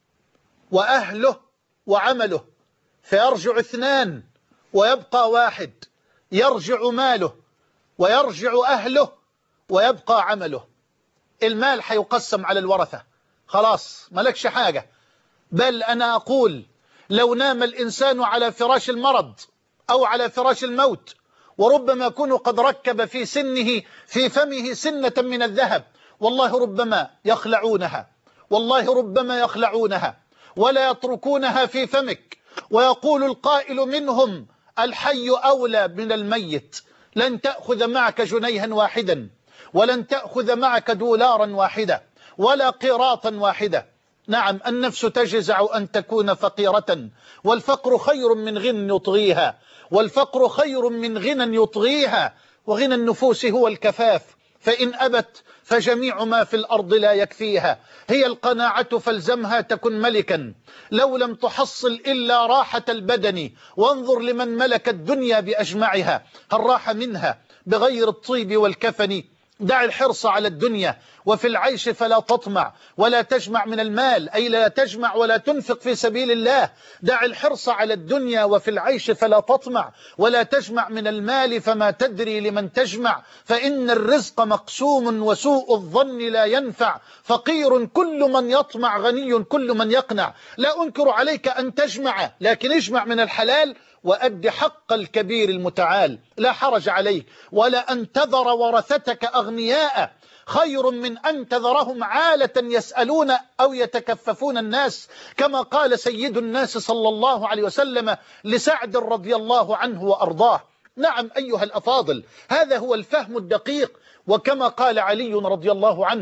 S2: وأهله وعمله، فيرجع اثنان ويبقى واحد، يرجع ماله ويرجع أهله ويبقى عمله. المال حيقسم على الورثة، خلاص ملكش حاجة. بل أنا أقول لو نام الإنسان على فراش المرض أو على فراش الموت وربما يكون قد ركب في سنه في فمه سنة من الذهب، والله ربما يخلعونها، والله ربما يخلعونها ولا يتركونها في فمك، ويقول القائل منهم: الحي أولى من الميت. لن تأخذ معك جنيها واحدا، ولن تأخذ معك دولارا واحدة، ولا قيراطا واحدة. نعم النفس تجزع أن تكون فقيرة، والفقر خير من غنى يطغيها، والفقر خير من غنى يطغيها، وغنى النفوس هو الكفاف، فإن أبت فجميع ما في الأرض لا يكفيها. هي القناعة فالزمها تكن ملكا، لو لم تحصل إلا راحة البدن، وانظر لمن ملك الدنيا بأجمعها هل راح منها بغير الطيب والكفن. دع الحرص على الدنيا وفي العيش فلا تطمع ولا تجمع من المال، أي لا تجمع ولا تنفق في سبيل الله. دع الحرص على الدنيا وفي العيش فلا تطمع ولا تجمع من المال، فما تدري لمن تجمع، فإن الرزق مقسوم وسوء الظن لا ينفع. فقير كل من يطمع، غني كل من يقنع. لا أنكر عليك أن تجمع، لكن اجمع من الحلال وأد حق الكبير المتعال، لا حرج عليك. ولا أن تذر ورثتك أغنياء خير من أن تذرهم عالة يسألون أو يتكففون الناس، كما قال سيد الناس صلى الله عليه وسلم لسعد رضي الله عنه وأرضاه: نعم أيها الأفاضل، هذا هو الفهم الدقيق. وكما قال علي رضي الله عنه: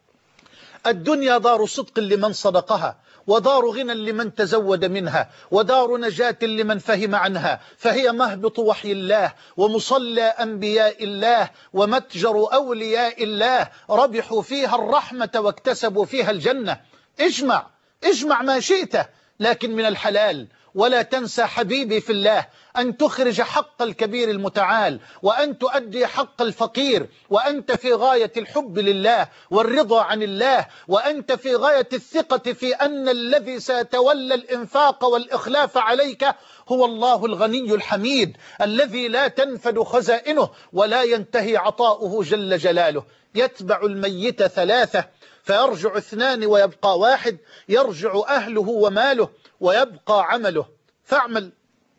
S2: الدنيا دار صدق لمن صدقها، ودار غنى لمن تزود منها، ودار نجاة لمن فهم عنها، فهي مهبط وحي الله، ومصلى أنبياء الله، ومتجر أولياء الله، ربحوا فيها الرحمة واكتسبوا فيها الجنة. اجمع اجمع ما شئت، لكن من الحلال. ولا تنسى حبيبي في الله أن تخرج حق الكبير المتعال، وأن تؤدي حق الفقير، وأنت في غاية الحب لله والرضا عن الله، وأنت في غاية الثقة في أن الذي سيتولى الإنفاق والإخلاف عليك هو الله الغني الحميد الذي لا تنفد خزائنه ولا ينتهي عطاؤه جل جلاله. يتبع الميت ثلاثة فيرجع اثنان ويبقى واحد، يرجع أهله وماله ويبقى عمله، فاعمل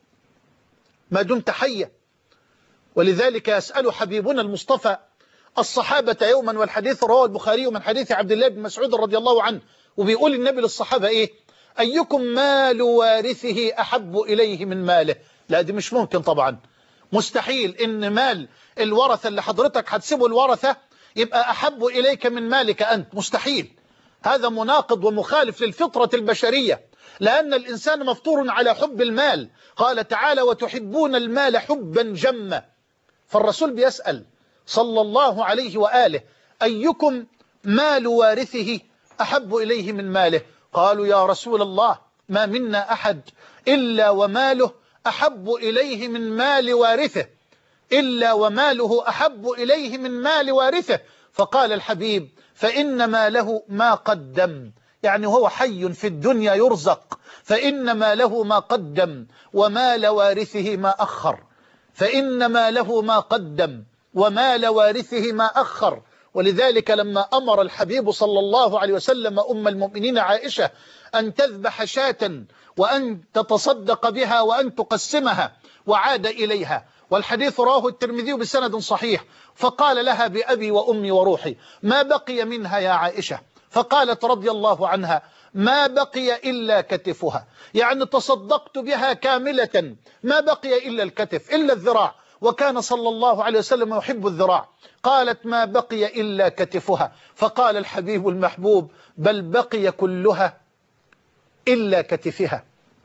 S2: ما دمت حيا. ولذلك يسأل حبيبنا المصطفى الصحابة يوما، والحديث رواه البخاري من حديث عبد الله بن مسعود رضي الله عنه، وبيقول النبي للصحابة إيه؟ أيكم مال وارثه أحب إليه من ماله؟ لا، دي مش ممكن طبعا، مستحيل إن مال الورثة اللي حضرتك هتسيبه الورثة يبقى أحب إليك من مالك أنت، مستحيل. هذا مناقض ومخالف للفطرة البشرية، لأن الإنسان مفطور على حب المال. قال تعالى: وتحبون المال حبا جما. فالرسول بيسأل صلى الله عليه وآله: أيكم مال وارثه أحب إليه من ماله؟ قالوا: يا رسول الله، ما منا أحد إلا وماله أحب إليه من مال وارثه، إلا وماله أحب إليه من مال وارثه. فقال الحبيب: فإن ماله ما قدم، يعني هو حي في الدنيا يرزق، فإن ماله ما قدم ومال وارثه ما أخر، فإن ماله ما قدم ومال وارثه ما أخر. ولذلك لما أمر الحبيب صلى الله عليه وسلم أم المؤمنين عائشة أن تذبح شاة وأن تتصدق بها وأن تقسمها، وعاد إليها، والحديث رواه الترمذي بسند صحيح، فقال لها: بأبي وأمي وروحي، ما بقي منها يا عائشة؟ فقالت رضي الله عنها: ما بقي إلا كتفها، يعني تصدقت بها كاملة، ما بقي إلا الكتف، إلا الذراع، وكان صلى الله عليه وسلم يحب الذراع. قالت: ما بقي إلا كتفها. فقال الحبيب المحبوب: بل بقي كلها إلا كتفها،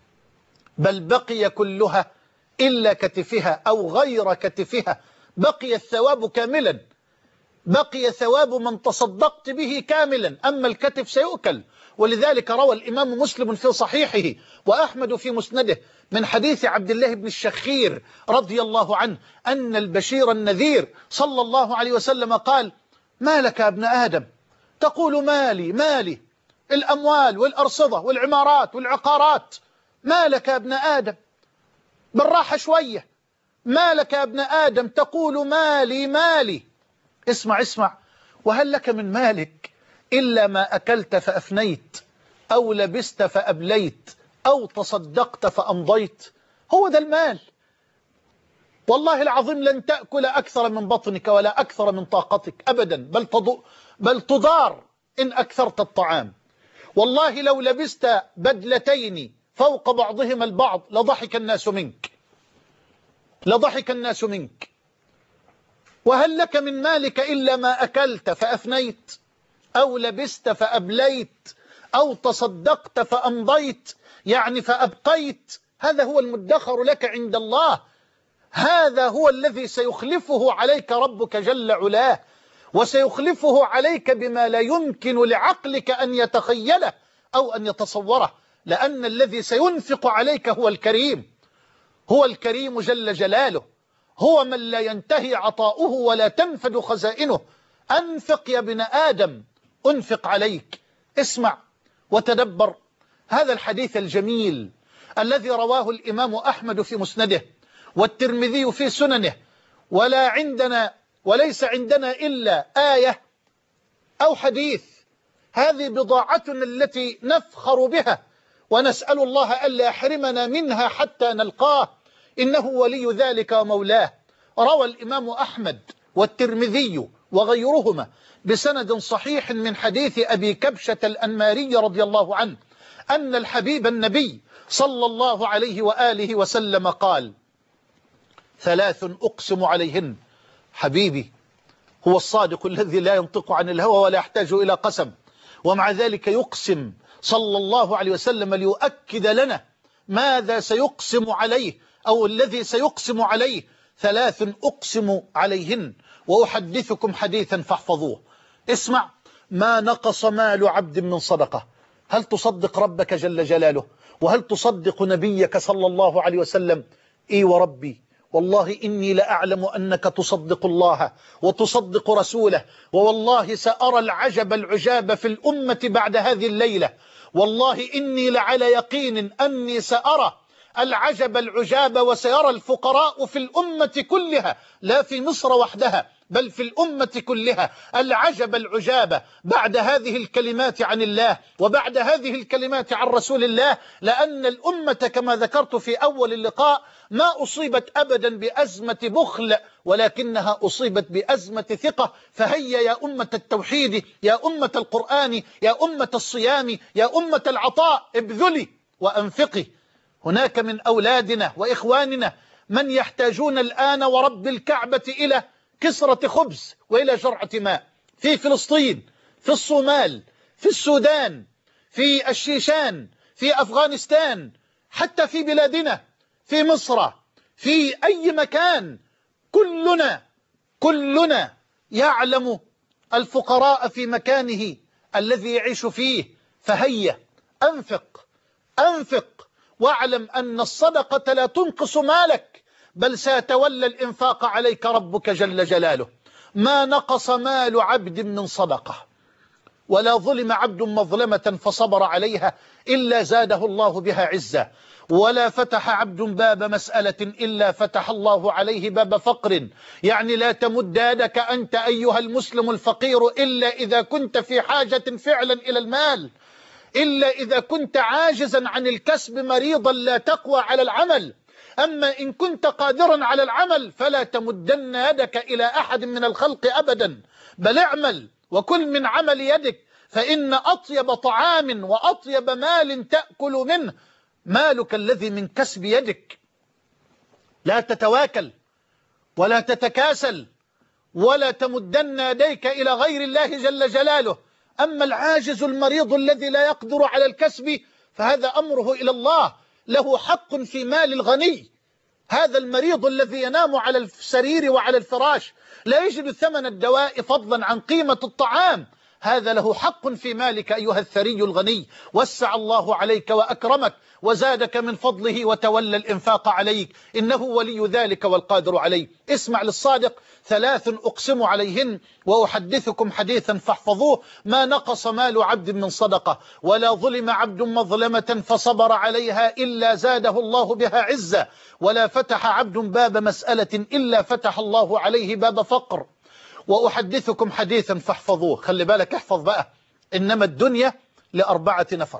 S2: بل بقي كلها إلا كتفها أو غير كتفها، بقي الثواب كاملا، بقي ثواب من تصدقت به كاملا، أما الكتف سيؤكل. ولذلك روى الإمام مسلم في صحيحه وأحمد في مسنده من حديث عبد الله بن الشخير رضي الله عنه أن البشير النذير صلى الله عليه وسلم قال: ما لك يا ابن آدم تقول مالي مالي، الأموال والأرصدة والعمارات والعقارات، ما لك يا ابن آدم، بالراحة شوية، ما لك يا ابن آدم تقول مالي مالي. اسمع اسمع، وهل لك من مالك إلا ما أكلت فأفنيت، أو لبست فأبليت، أو تصدقت فأمضيت؟ هو ده المال. والله العظيم لن تأكل أكثر من بطنك ولا أكثر من طاقتك أبدا، بل تض... بل تضار إن أكثرت الطعام. والله لو لبست بدلتين فوق بعضهما البعض لضحك الناس منك، لضحك الناس منك. وهل لك من مالك إلا ما أكلت فأفنيت، أو لبست فأبليت، أو تصدقت فأمضيت، يعني فأبقيت. هذا هو المدخر لك عند الله، هذا هو الذي سيخلفه عليك ربك جل علاه، وسيخلفه عليك بما لا يمكن لعقلك أن يتخيله أو أن يتصوره، لأن الذي سينفق عليك هو الكريم، هو الكريم جل جلاله، هو من لا ينتهي عطاؤه ولا تنفد خزائنه. أنفق يا ابن آدم أنفق عليك. اسمع وتدبر هذا الحديث الجميل الذي رواه الإمام أحمد في مسنده والترمذي في سننه، ولا عندنا وليس عندنا إلا آية أو حديث، هذه بضاعتنا التي نفخر بها، ونسأل الله ألا يحرمنا منها حتى نلقاه، إنه ولي ذلك ومولاه. روى الإمام أحمد والترمذي وغيرهما بسند صحيح من حديث أبي كبشة الأنماري رضي الله عنه أن الحبيب النبي صلى الله عليه وآله وسلم قال: ثلاث أقسم عليهن. حبيبي هو الصادق الذي لا ينطق عن الهوى ولا يحتاج إلى قسم، ومع ذلك يقسم صلى الله عليه وسلم ليؤكد لنا ماذا سيقسم عليه أو الذي سيقسم عليه. ثلاث أقسم عليهن وأحدثكم حديثا فاحفظوه. اسمع، ما نقص مال عبد من صدقة. هل تصدق ربك جل جلاله؟ وهل تصدق نبيك صلى الله عليه وسلم؟ إي وربي والله إني لأعلم أنك تصدق الله وتصدق رسوله، ووالله سأرى العجب العجاب في الأمة بعد هذه الليلة. والله إني لعلى يقين أني سأرى العجب العجاب، وسيرى الفقراء في الأمة كلها، لا في مصر وحدها بل في الأمة كلها، العجب العجاب بعد هذه الكلمات عن الله وبعد هذه الكلمات عن رسول الله. لأن الأمة كما ذكرت في أول اللقاء ما أصيبت أبدا بأزمة بخل، ولكنها أصيبت بأزمة ثقة. فهيا يا أمة التوحيد، يا أمة القرآن، يا أمة الصيام، يا أمة العطاء، ابذلي وأنفقي. هناك من أولادنا وإخواننا من يحتاجون الآن ورب الكعبة إلى كسرة خبز وإلى جرعة ماء، في فلسطين، في الصومال، في السودان، في الشيشان، في أفغانستان، حتى في بلادنا في مصر، في أي مكان. كلنا كلنا يعلم الفقراء في مكانه الذي يعيش فيه. فهيا أنفق أنفق واعلم أن الصدقة لا تنقص مالك، بل سيتولى الإنفاق عليك ربك جل جلاله. ما نقص مال عبد من صدقة، ولا ظلم عبد مظلمة فصبر عليها إلا زاده الله بها عزة، ولا فتح عبد باب مسألة إلا فتح الله عليه باب فقر. يعني لا تمد يدك أنت أيها المسلم الفقير إلا إذا كنت في حاجة فعلا إلى المال، إلا إذا كنت عاجزا عن الكسب مريضا لا تقوى على العمل. أما إن كنت قادرا على العمل فلا تمدن يدك إلى أحد من الخلق أبدا، بل اعمل وكل من عمل يدك، فإن أطيب طعام وأطيب مال تأكل منه مالك الذي من كسب يدك. لا تتواكل ولا تتكاسل ولا تمدن يديك إلى غير الله جل جلاله. أما العاجز المريض الذي لا يقدر على الكسب فهذا أمره إلى الله، له حق في مال الغني. هذا المريض الذي ينام على السرير وعلى الفراش لا يجد ثمن الدواء فضلا عن قيمة الطعام، هذا له حق في مالك أيها الثري الغني. وسع الله عليك وأكرمك وزادك من فضله وتولى الإنفاق عليك، إنه ولي ذلك والقادر عليه. اسمع للصادق، ثلاث أقسم عليهن وأحدثكم حديثا فاحفظوه. ما نقص مال عبد من صدقة، ولا ظلم عبد مظلمة فصبر عليها إلا زاده الله بها عزة، ولا فتح عبد باب مسألة إلا فتح الله عليه باب فقر. وأحدثكم حديثا فاحفظوه. خلي بالك، احفظ بقى. إنما الدنيا لأربعة نفر: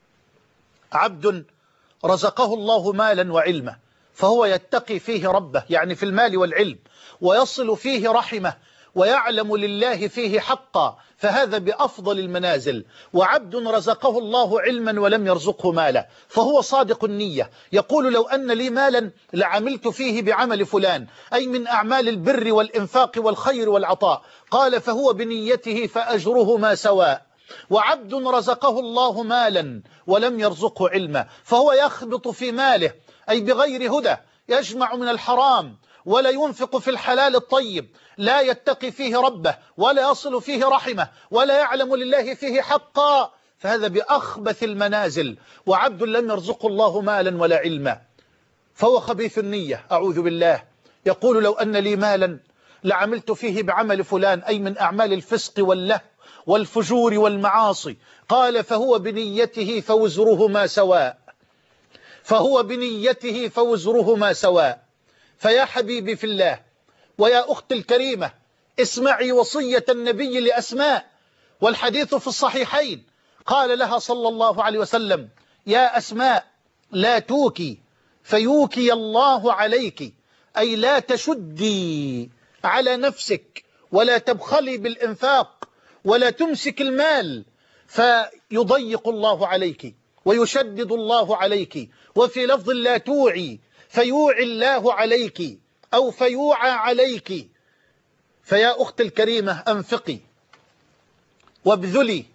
S2: عبد رزقه الله مالا وعلما فهو يتقي فيه ربه، يعني في المال والعلم، ويصل فيه رحمه، ويعلم لله فيه حقا، فهذا بأفضل المنازل. وعبد رزقه الله علما ولم يرزقه مالا فهو صادق النية، يقول لو أن لي مالا لعملت فيه بعمل فلان، أي من أعمال البر والإنفاق والخير والعطاء. قال فهو بنيته فأجرهما سواء. وعبد رزقه الله مالا ولم يرزقه علما فهو يخبط في ماله، أي بغير هدى، يجمع من الحرام ولا ينفق في الحلال الطيب، لا يتقي فيه ربه ولا يصل فيه رحمه ولا يعلم لله فيه حقا، فهذا بأخبث المنازل. وعبد لم يرزقه الله مالا ولا علما فهو خبيث النية، أعوذ بالله، يقول لو أن لي مالا لعملت فيه بعمل فلان، أي من أعمال الفسق واللهو والفجور والمعاصي. قال فهو بنيته فوزرهما سواء، فهو بنيته فوزرهما سواء. فيا حبيبي في الله ويا أختي الكريمة، اسمعي وصية النبي لأسماء، والحديث في الصحيحين. قال لها صلى الله عليه وسلم: يا أسماء لا توكي فيوكي الله عليك، أي لا تشدي على نفسك ولا تبخلي بالإنفاق ولا تمسك المال فيضيق الله عليك ويشدد الله عليك. وفي لفظ لا توعي فيوعي الله عليك، أو فيوعى عليك. فيا أختي الكريمة أنفقي وابذلي،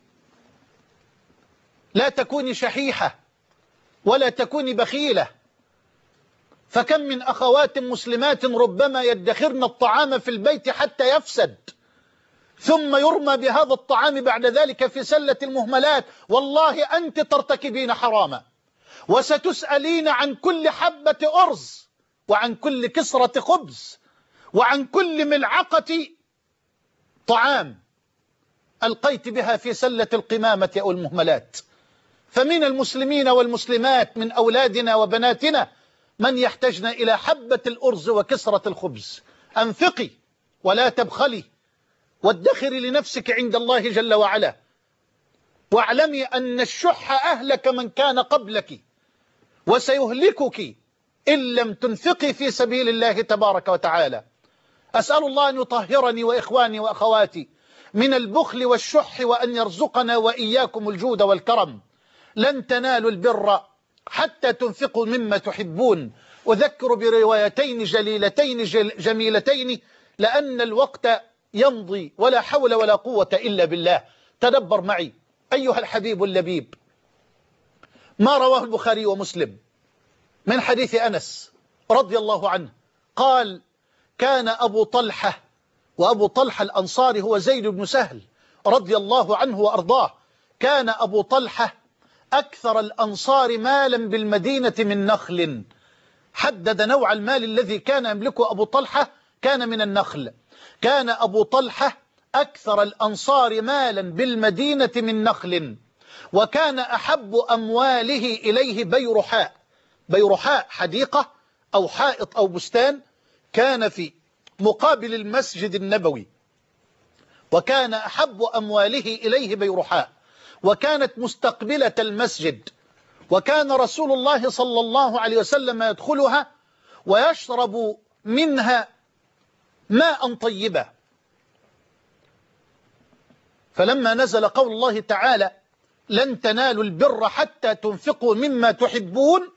S2: لا تكوني شحيحة ولا تكوني بخيلة. فكم من أخوات مسلمات ربما يدخرن الطعام في البيت حتى يفسد، ثم يرمى بهذا الطعام بعد ذلك في سلة المهملات. والله أنت ترتكبين حراما، وستسألين عن كل حبة أرز، وعن كل كسرة خبز، وعن كل ملعقة طعام ألقيت بها في سلة القمامة أو المهملات. فمن المسلمين والمسلمات من أولادنا وبناتنا من يحتاجن إلى حبة الأرز وكسرة الخبز. أنفقي ولا تبخلي، وادخري لنفسك عند الله جل وعلا، واعلمي أن الشح أهلك من كان قبلك، وسيهلكك إن لم تنفقي في سبيل الله تبارك وتعالى. أسأل الله أن يطهرني وإخواني وأخواتي من البخل والشح، وأن يرزقنا وإياكم الجود والكرم. لن تنالوا البر حتى تنفقوا مما تحبون. أذكر بروايتين جليلتين جميلتين لأن الوقت يمضي ولا حول ولا قوة إلا بالله. تدبر معي أيها الحبيب اللبيب ما رواه البخاري ومسلم من حديث أنس رضي الله عنه قال: كان أبو طلحة، وأبو طلحة الأنصاري هو زيد بن سهل رضي الله عنه وأرضاه، كان أبو طلحة أكثر الأنصار مالا بالمدينة من نخل. حدد نوع المال الذي كان يملكه أبو طلحة، كان من النخل. كان أبو طلحة أكثر الأنصار مالا بالمدينة من نخل، وكان أحب أمواله إليه بيرحاء. بيرحاء حديقة أو حائط أو بستان كان في مقابل المسجد النبوي، وكان أحب أمواله إليه بيرحاء، وكانت مستقبلة المسجد، وكان رسول الله صلى الله عليه وسلم يدخلها ويشرب منها ماء طيبا. فلما نزل قول الله تعالى: لن تنالوا البر حتى تنفقوا مما تحبون،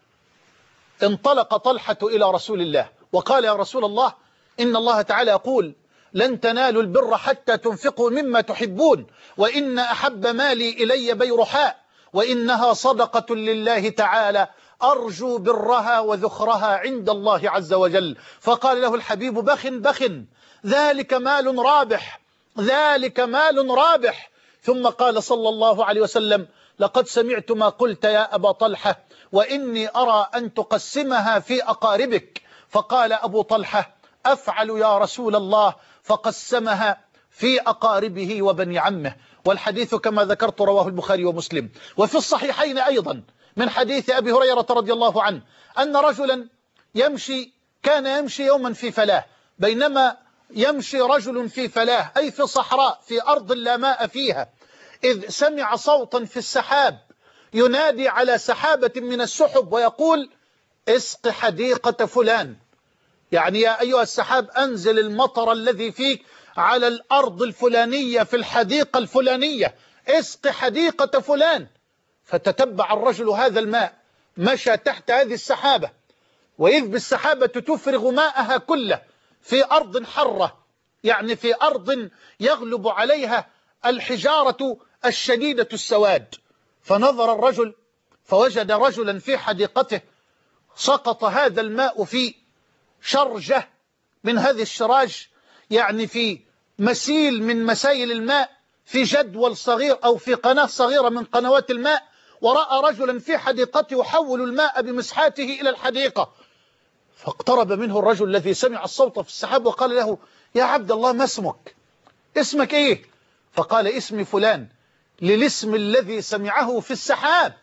S2: انطلق طلحة إلى رسول الله وقال: يا رسول الله، إن الله تعالى يقول: لن تنالوا البر حتى تنفقوا مما تحبون، وإن أحب مالي إلي بيرحاء، وإنها صدقة لله تعالى، أرجو برها وذخرها عند الله عز وجل. فقال له الحبيب: بخ بخ، ذلك مال رابح، ذلك مال رابح. ثم قال صلى الله عليه وسلم: لقد سمعت ما قلت يا أبا طلحة، وإني أرى أن تقسمها في أقاربك. فقال أبو طلحة: أفعل يا رسول الله. فقسمها في أقاربه وبني عمه. والحديث كما ذكرت رواه البخاري ومسلم. وفي الصحيحين أيضا من حديث أبي هريرة رضي الله عنه أن رجلا يمشي كان يمشي يوما في فلاة، بينما يمشي رجل في فلاة أي في صحراء في أرض لا ماء فيها، إذ سمع صوتا في السحاب ينادي على سحابة من السحب ويقول: اسق حديقة فلان، يعني يا أيها السحاب أنزل المطر الذي فيك على الأرض الفلانية في الحديقة الفلانية، اسق حديقة فلان. فتتبع الرجل هذا الماء، مشى تحت هذه السحابة، وإذ بالسحابة تفرغ ماءها كله في أرض حرة، يعني في أرض يغلب عليها الحجارة الشديدة السواد. فنظر الرجل فوجد رجلا في حديقته سقط هذا الماء في شرجة من هذه الشراج، يعني في مسيل من مسائل الماء، في جدول صغير أو في قناة صغيرة من قنوات الماء، ورأى رجلا في حديقته يحول الماء بمسحاته إلى الحديقة. فاقترب منه الرجل الذي سمع الصوت في السحاب وقال له: يا عبد الله، ما اسمك؟ اسمك إيه؟ فقال: اسمي فلان، للاسم الذي سمعه في السحاب.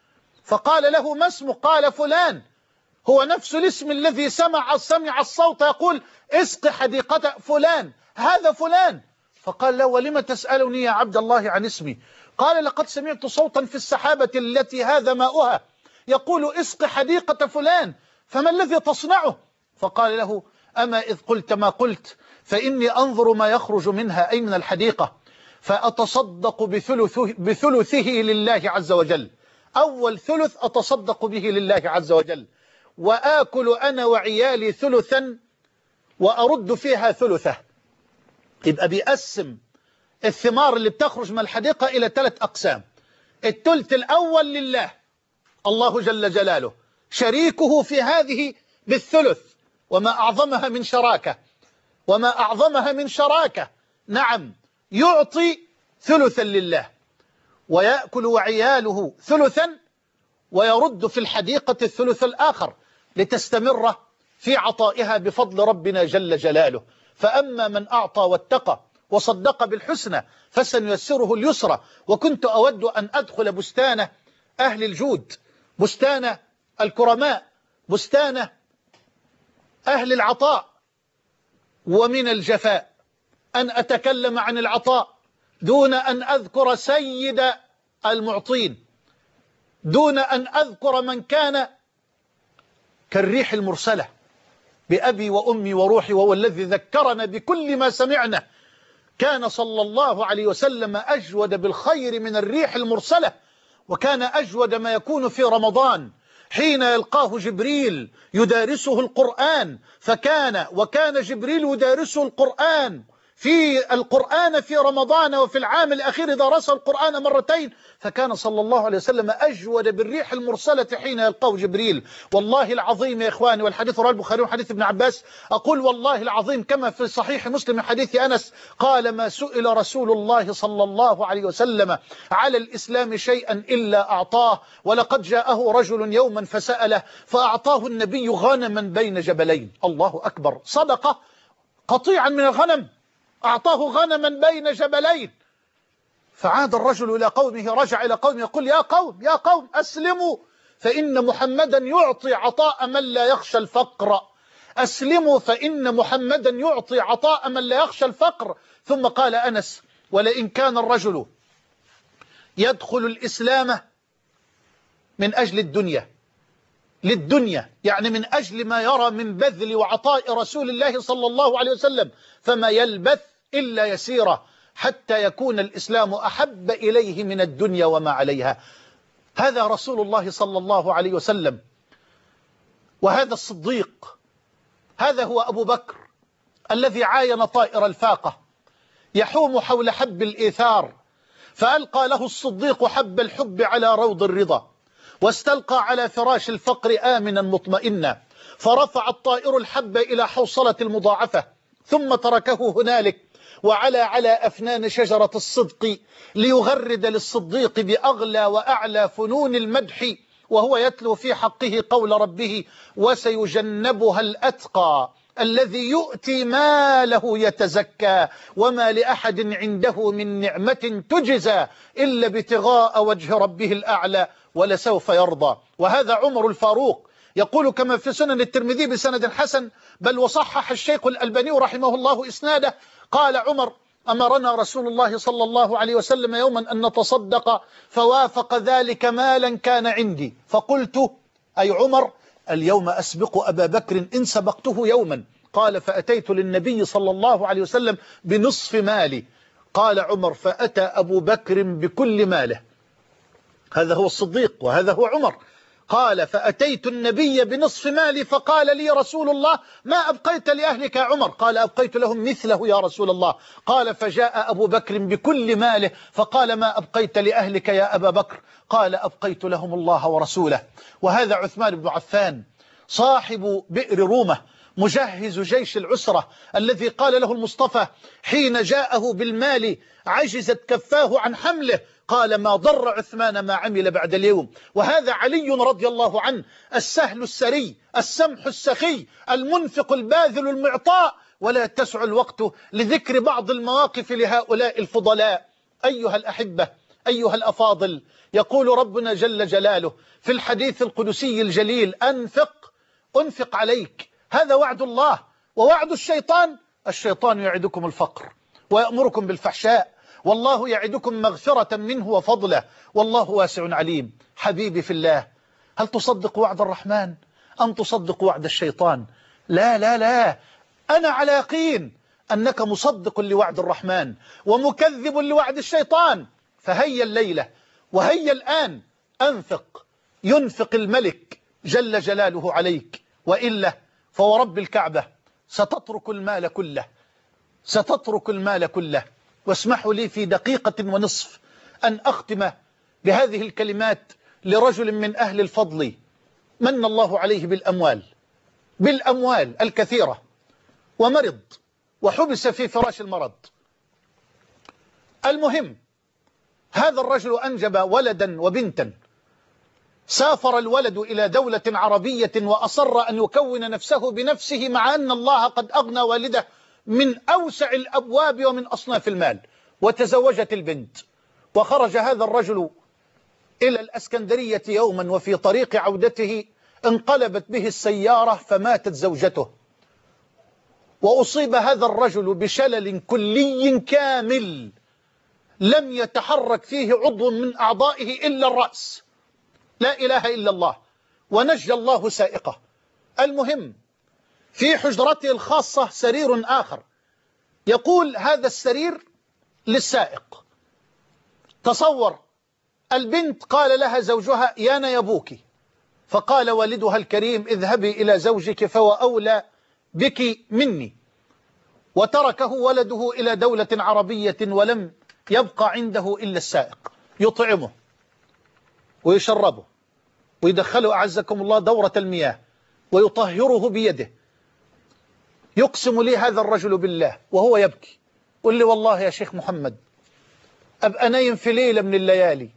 S2: فقال له: ما اسمك؟ قال: فلان. هو نفس الاسم الذي سمع سمع الصوت يقول: اسق حديقة فلان، هذا فلان. فقال له: ولم تسألني يا عبد الله عن اسمي؟ قال: لقد سمعت صوتا في السحابة التي هذا ماؤها يقول: اسق حديقة فلان، فما الذي تصنعه؟ فقال له: أما إذ قلت ما قلت فإني أنظر ما يخرج منها، أي من الحديقة، فأتصدق بثلثه, بثلثه لله عز وجل. أول ثلث أتصدق به لله عز وجل، وآكل أنا وعيالي ثلثا وأرد فيها ثلثه. يبقى بيقسم الثمار اللي بتخرج من الحديقة إلى ثلاث أقسام. الثلث الأول لله، الله جل جلاله شريكه في هذه بالثلث، وما أعظمها من شراكة، وما أعظمها من شراكة. نعم، يعطي ثلثا لله، ويأكل وعياله ثلثا، ويرد في الحديقة الثلث الآخر لتستمر في عطائها بفضل ربنا جل جلاله. فأما من أعطى واتقى وصدق بالحسنى فسنيسره اليسرى. وكنت أود أن أدخل بستان أهل الجود، بستان الكرماء، بستان أهل العطاء، ومن الجفاء أن أتكلم عن العطاء دون أن أذكر سيد المعطين، دون أن أذكر من كان كالريح المرسلة بأبي وأمي وروحي، وهو الذي ذكرنا بكل ما سمعنا. كان صلى الله عليه وسلم أجود بالخير من الريح المرسلة، وكان أجود ما يكون في رمضان حين يلقاه جبريل يدارسه القرآن. فكان وكان جبريل يدارسه القرآن في القرآن في رمضان، وفي العام الأخير درس القرآن مرتين. فكان صلى الله عليه وسلم أجود بالريح المرسلة حين يلقاه جبريل. والله العظيم يا إخواني، والحديث رواه البخاري وحديث ابن عباس، أقول والله العظيم كما في صحيح مسلم حديث أنس قال: ما سئل رسول الله صلى الله عليه وسلم على الإسلام شيئا إلا أعطاه، ولقد جاءه رجل يوما فسأله فأعطاه النبي غنما بين جبلين. الله أكبر، صدقة قطيعا من الغنم، أعطاه غنما بين جبلين. فعاد الرجل إلى قومه، رجع إلى قومه يقول: يا قوم يا قوم أسلموا، فإن محمدا يعطي عطاء من لا يخشى الفقر. أسلموا فإن محمدا يعطي عطاء من لا يخشى الفقر. ثم قال أنس: ولئن كان الرجل يدخل الإسلام من أجل الدنيا، للدنيا يعني من أجل ما يرى من بذل وعطاء رسول الله صلى الله عليه وسلم، فما يلبث إلا يسيرا حتى يكون الإسلام أحب إليه من الدنيا وما عليها. هذا رسول الله صلى الله عليه وسلم، وهذا الصديق، هذا هو أبو بكر الذي عاين طائر الفاقة يحوم حول حب الإيثار، فألقى له الصديق حب الحب على روض الرضا، واستلقى على فراش الفقر آمنا مطمئنا، فرفع الطائر الحب إلى حوصلة المضاعفة، ثم تركه هنالك وعلى على أفنان شجرة الصدق ليغرد للصديق بأغلى وأعلى فنون المدح، وهو يتلو في حقه قول ربه: وسيجنبها الأتقى الذي يؤتي ماله يتزكى وما لأحد عنده من نعمة تجزى إلا ابتغاء وجه ربه الأعلى ولسوف يرضى. وهذا عمر الفاروق يقول كما في سنن الترمذي بسند حسن، بل وصحح الشيخ الألباني رحمه الله إسناده، قال عمر: أمرنا رسول الله صلى الله عليه وسلم يوما أن نتصدق فوافق ذلك مالا كان عندي، فقلت: أي عمر اليوم أسبق أبا بكر إن سبقته يوما. قال: فأتيت للنبي صلى الله عليه وسلم بنصف مالي. قال عمر: فأتى أبو بكر بكل ماله. هذا هو الصديق وهذا هو عمر. قال: فأتيت النبي بنصف مالي فقال لي رسول الله: ما أبقيت لأهلك يا عمر؟ قال: أبقيت لهم مثله يا رسول الله. قال: فجاء أبو بكر بكل ماله فقال: ما أبقيت لأهلك يا أبا بكر؟ قال: أبقيت لهم الله ورسوله. وهذا عثمان بن عفان صاحب بئر رومة مجهز جيش العسرة الذي قال له المصطفى حين جاءه بالمال عجزت كفاه عن حمله، قال: ما ضر عثمان ما عمل بعد اليوم. وهذا علي رضي الله عنه السهل السري السمح السخي المنفق الباذل المعطاء. ولا يتسع الوقت لذكر بعض المواقف لهؤلاء الفضلاء. أيها الأحبة، أيها الأفاضل، يقول ربنا جل جلاله في الحديث القدسي الجليل: أنفق أنفق عليك. هذا وعد الله. ووعد الشيطان: الشيطان يعدكم الفقر ويأمركم بالفحشاء، والله يعدكم مغفرة منه وفضله، والله واسع عليم. حبيبي في الله، هل تصدق وعد الرحمن أم تصدق وعد الشيطان؟ لا لا لا، أنا على يقين أنك مصدق لوعد الرحمن ومكذب لوعد الشيطان. فهيا الليلة وهيا الآن أنفق، ينفق الملك جل جلاله عليك، وإلا فورب الكعبة ستترك المال كله، ستترك المال كله. واسمحوا لي في دقيقة ونصف أن أختم بهذه الكلمات لرجل من أهل الفضل من الله عليه بالأموال بالأموال الكثيرة، ومرض وحبس في فراش المرض. المهم هذا الرجل أنجب ولدا وبنتا، سافر الولد إلى دولة عربية وأصر أن يكون نفسه بنفسه، مع أن الله قد أغنى والده من أوسع الأبواب ومن أصناف المال، وتزوجت البنت. وخرج هذا الرجل إلى الأسكندرية يوما، وفي طريق عودته انقلبت به السيارة فماتت زوجته، وأصيب هذا الرجل بشلل كلي كامل لم يتحرك فيه عضو من أعضائه إلا الرأس. لا إله إلا الله. ونجى الله سائقه. المهم في حجرته الخاصة سرير آخر، يقول هذا السرير للسائق. تصور البنت قال لها زوجها يانا يبوك، فقال والدها الكريم اذهبي إلى زوجك فهو أولى بك مني، وتركه ولده إلى دولة عربية ولم يبقى عنده إلا السائق، يطعمه ويشربه ويدخله أعزكم الله دورة المياه ويطهره بيده. يقسم لي هذا الرجل بالله وهو يبكي، قل لي والله يا شيخ محمد أبقى نايم في ليلة من الليالي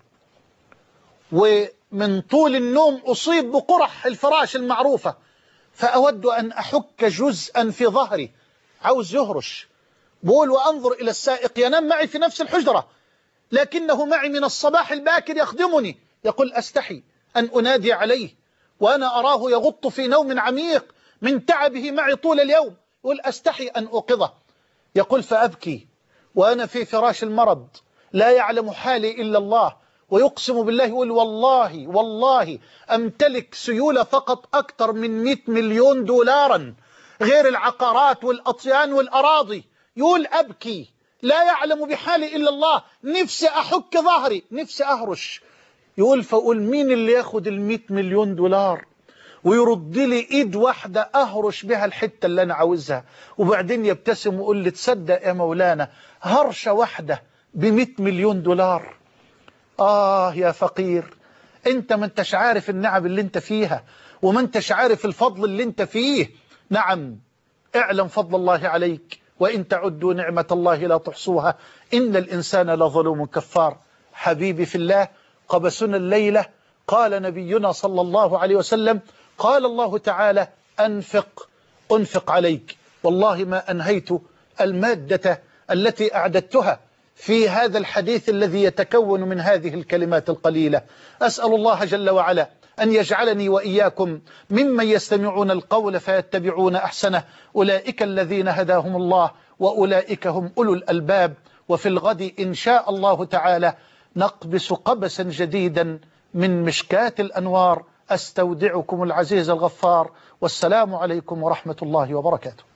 S2: ومن طول النوم أصيب بقرح الفراش المعروفة، فأود أن أحك جزءا في ظهري، عاوز يهرش. بقول وأنظر إلى السائق ينام معي في نفس الحجرة، لكنه معي من الصباح الباكر يخدمني. يقول أستحي أن أنادي عليه وأنا أراه يغط في نوم عميق من تعبه معي طول اليوم، يقول أستحي أن أوقظه. يقول فأبكي وأنا في فراش المرض لا يعلم حالي إلا الله، ويقسم بالله يقول والله والله أمتلك سيولة فقط أكثر من مئة مليون دولارا، غير العقارات والأطيان والأراضي. يقول أبكي لا يعلم بحالي إلا الله، نفسي أحك ظهري، نفسي أهرش. يقول فأقول مين اللي ياخد المئة مليون دولار ويرد لي إيد واحدة أهرش بها الحتة اللي أنا عاوزها؟ وبعدين يبتسم ويقول لي تصدق يا مولانا هرشة واحدة بمئة مليون دولار. آه يا فقير، أنت ما انتش عارف النعم اللي أنت فيها، وما انتش عارف الفضل اللي أنت فيه. نعم، اعلم فضل الله عليك، وإن تعدوا نعمة الله لا تحصوها، إن الإنسان لظلوم كفار. حبيبي في الله، قبسنا الليلة قال نبينا صلى الله عليه وسلم، قال الله تعالى أنفق أنفق عليك. والله ما أنهيت المادة التي أعددتها في هذا الحديث الذي يتكون من هذه الكلمات القليلة. أسأل الله جل وعلا أن يجعلني وإياكم ممن يستمعون القول فيتبعون أحسنه، أولئك الذين هداهم الله وأولئك هم أولو الألباب. وفي الغد إن شاء الله تعالى نقبس قبسا جديدا من مشكاة الأنوار. أستودعكم العزيز الغفار، والسلام عليكم ورحمة الله وبركاته.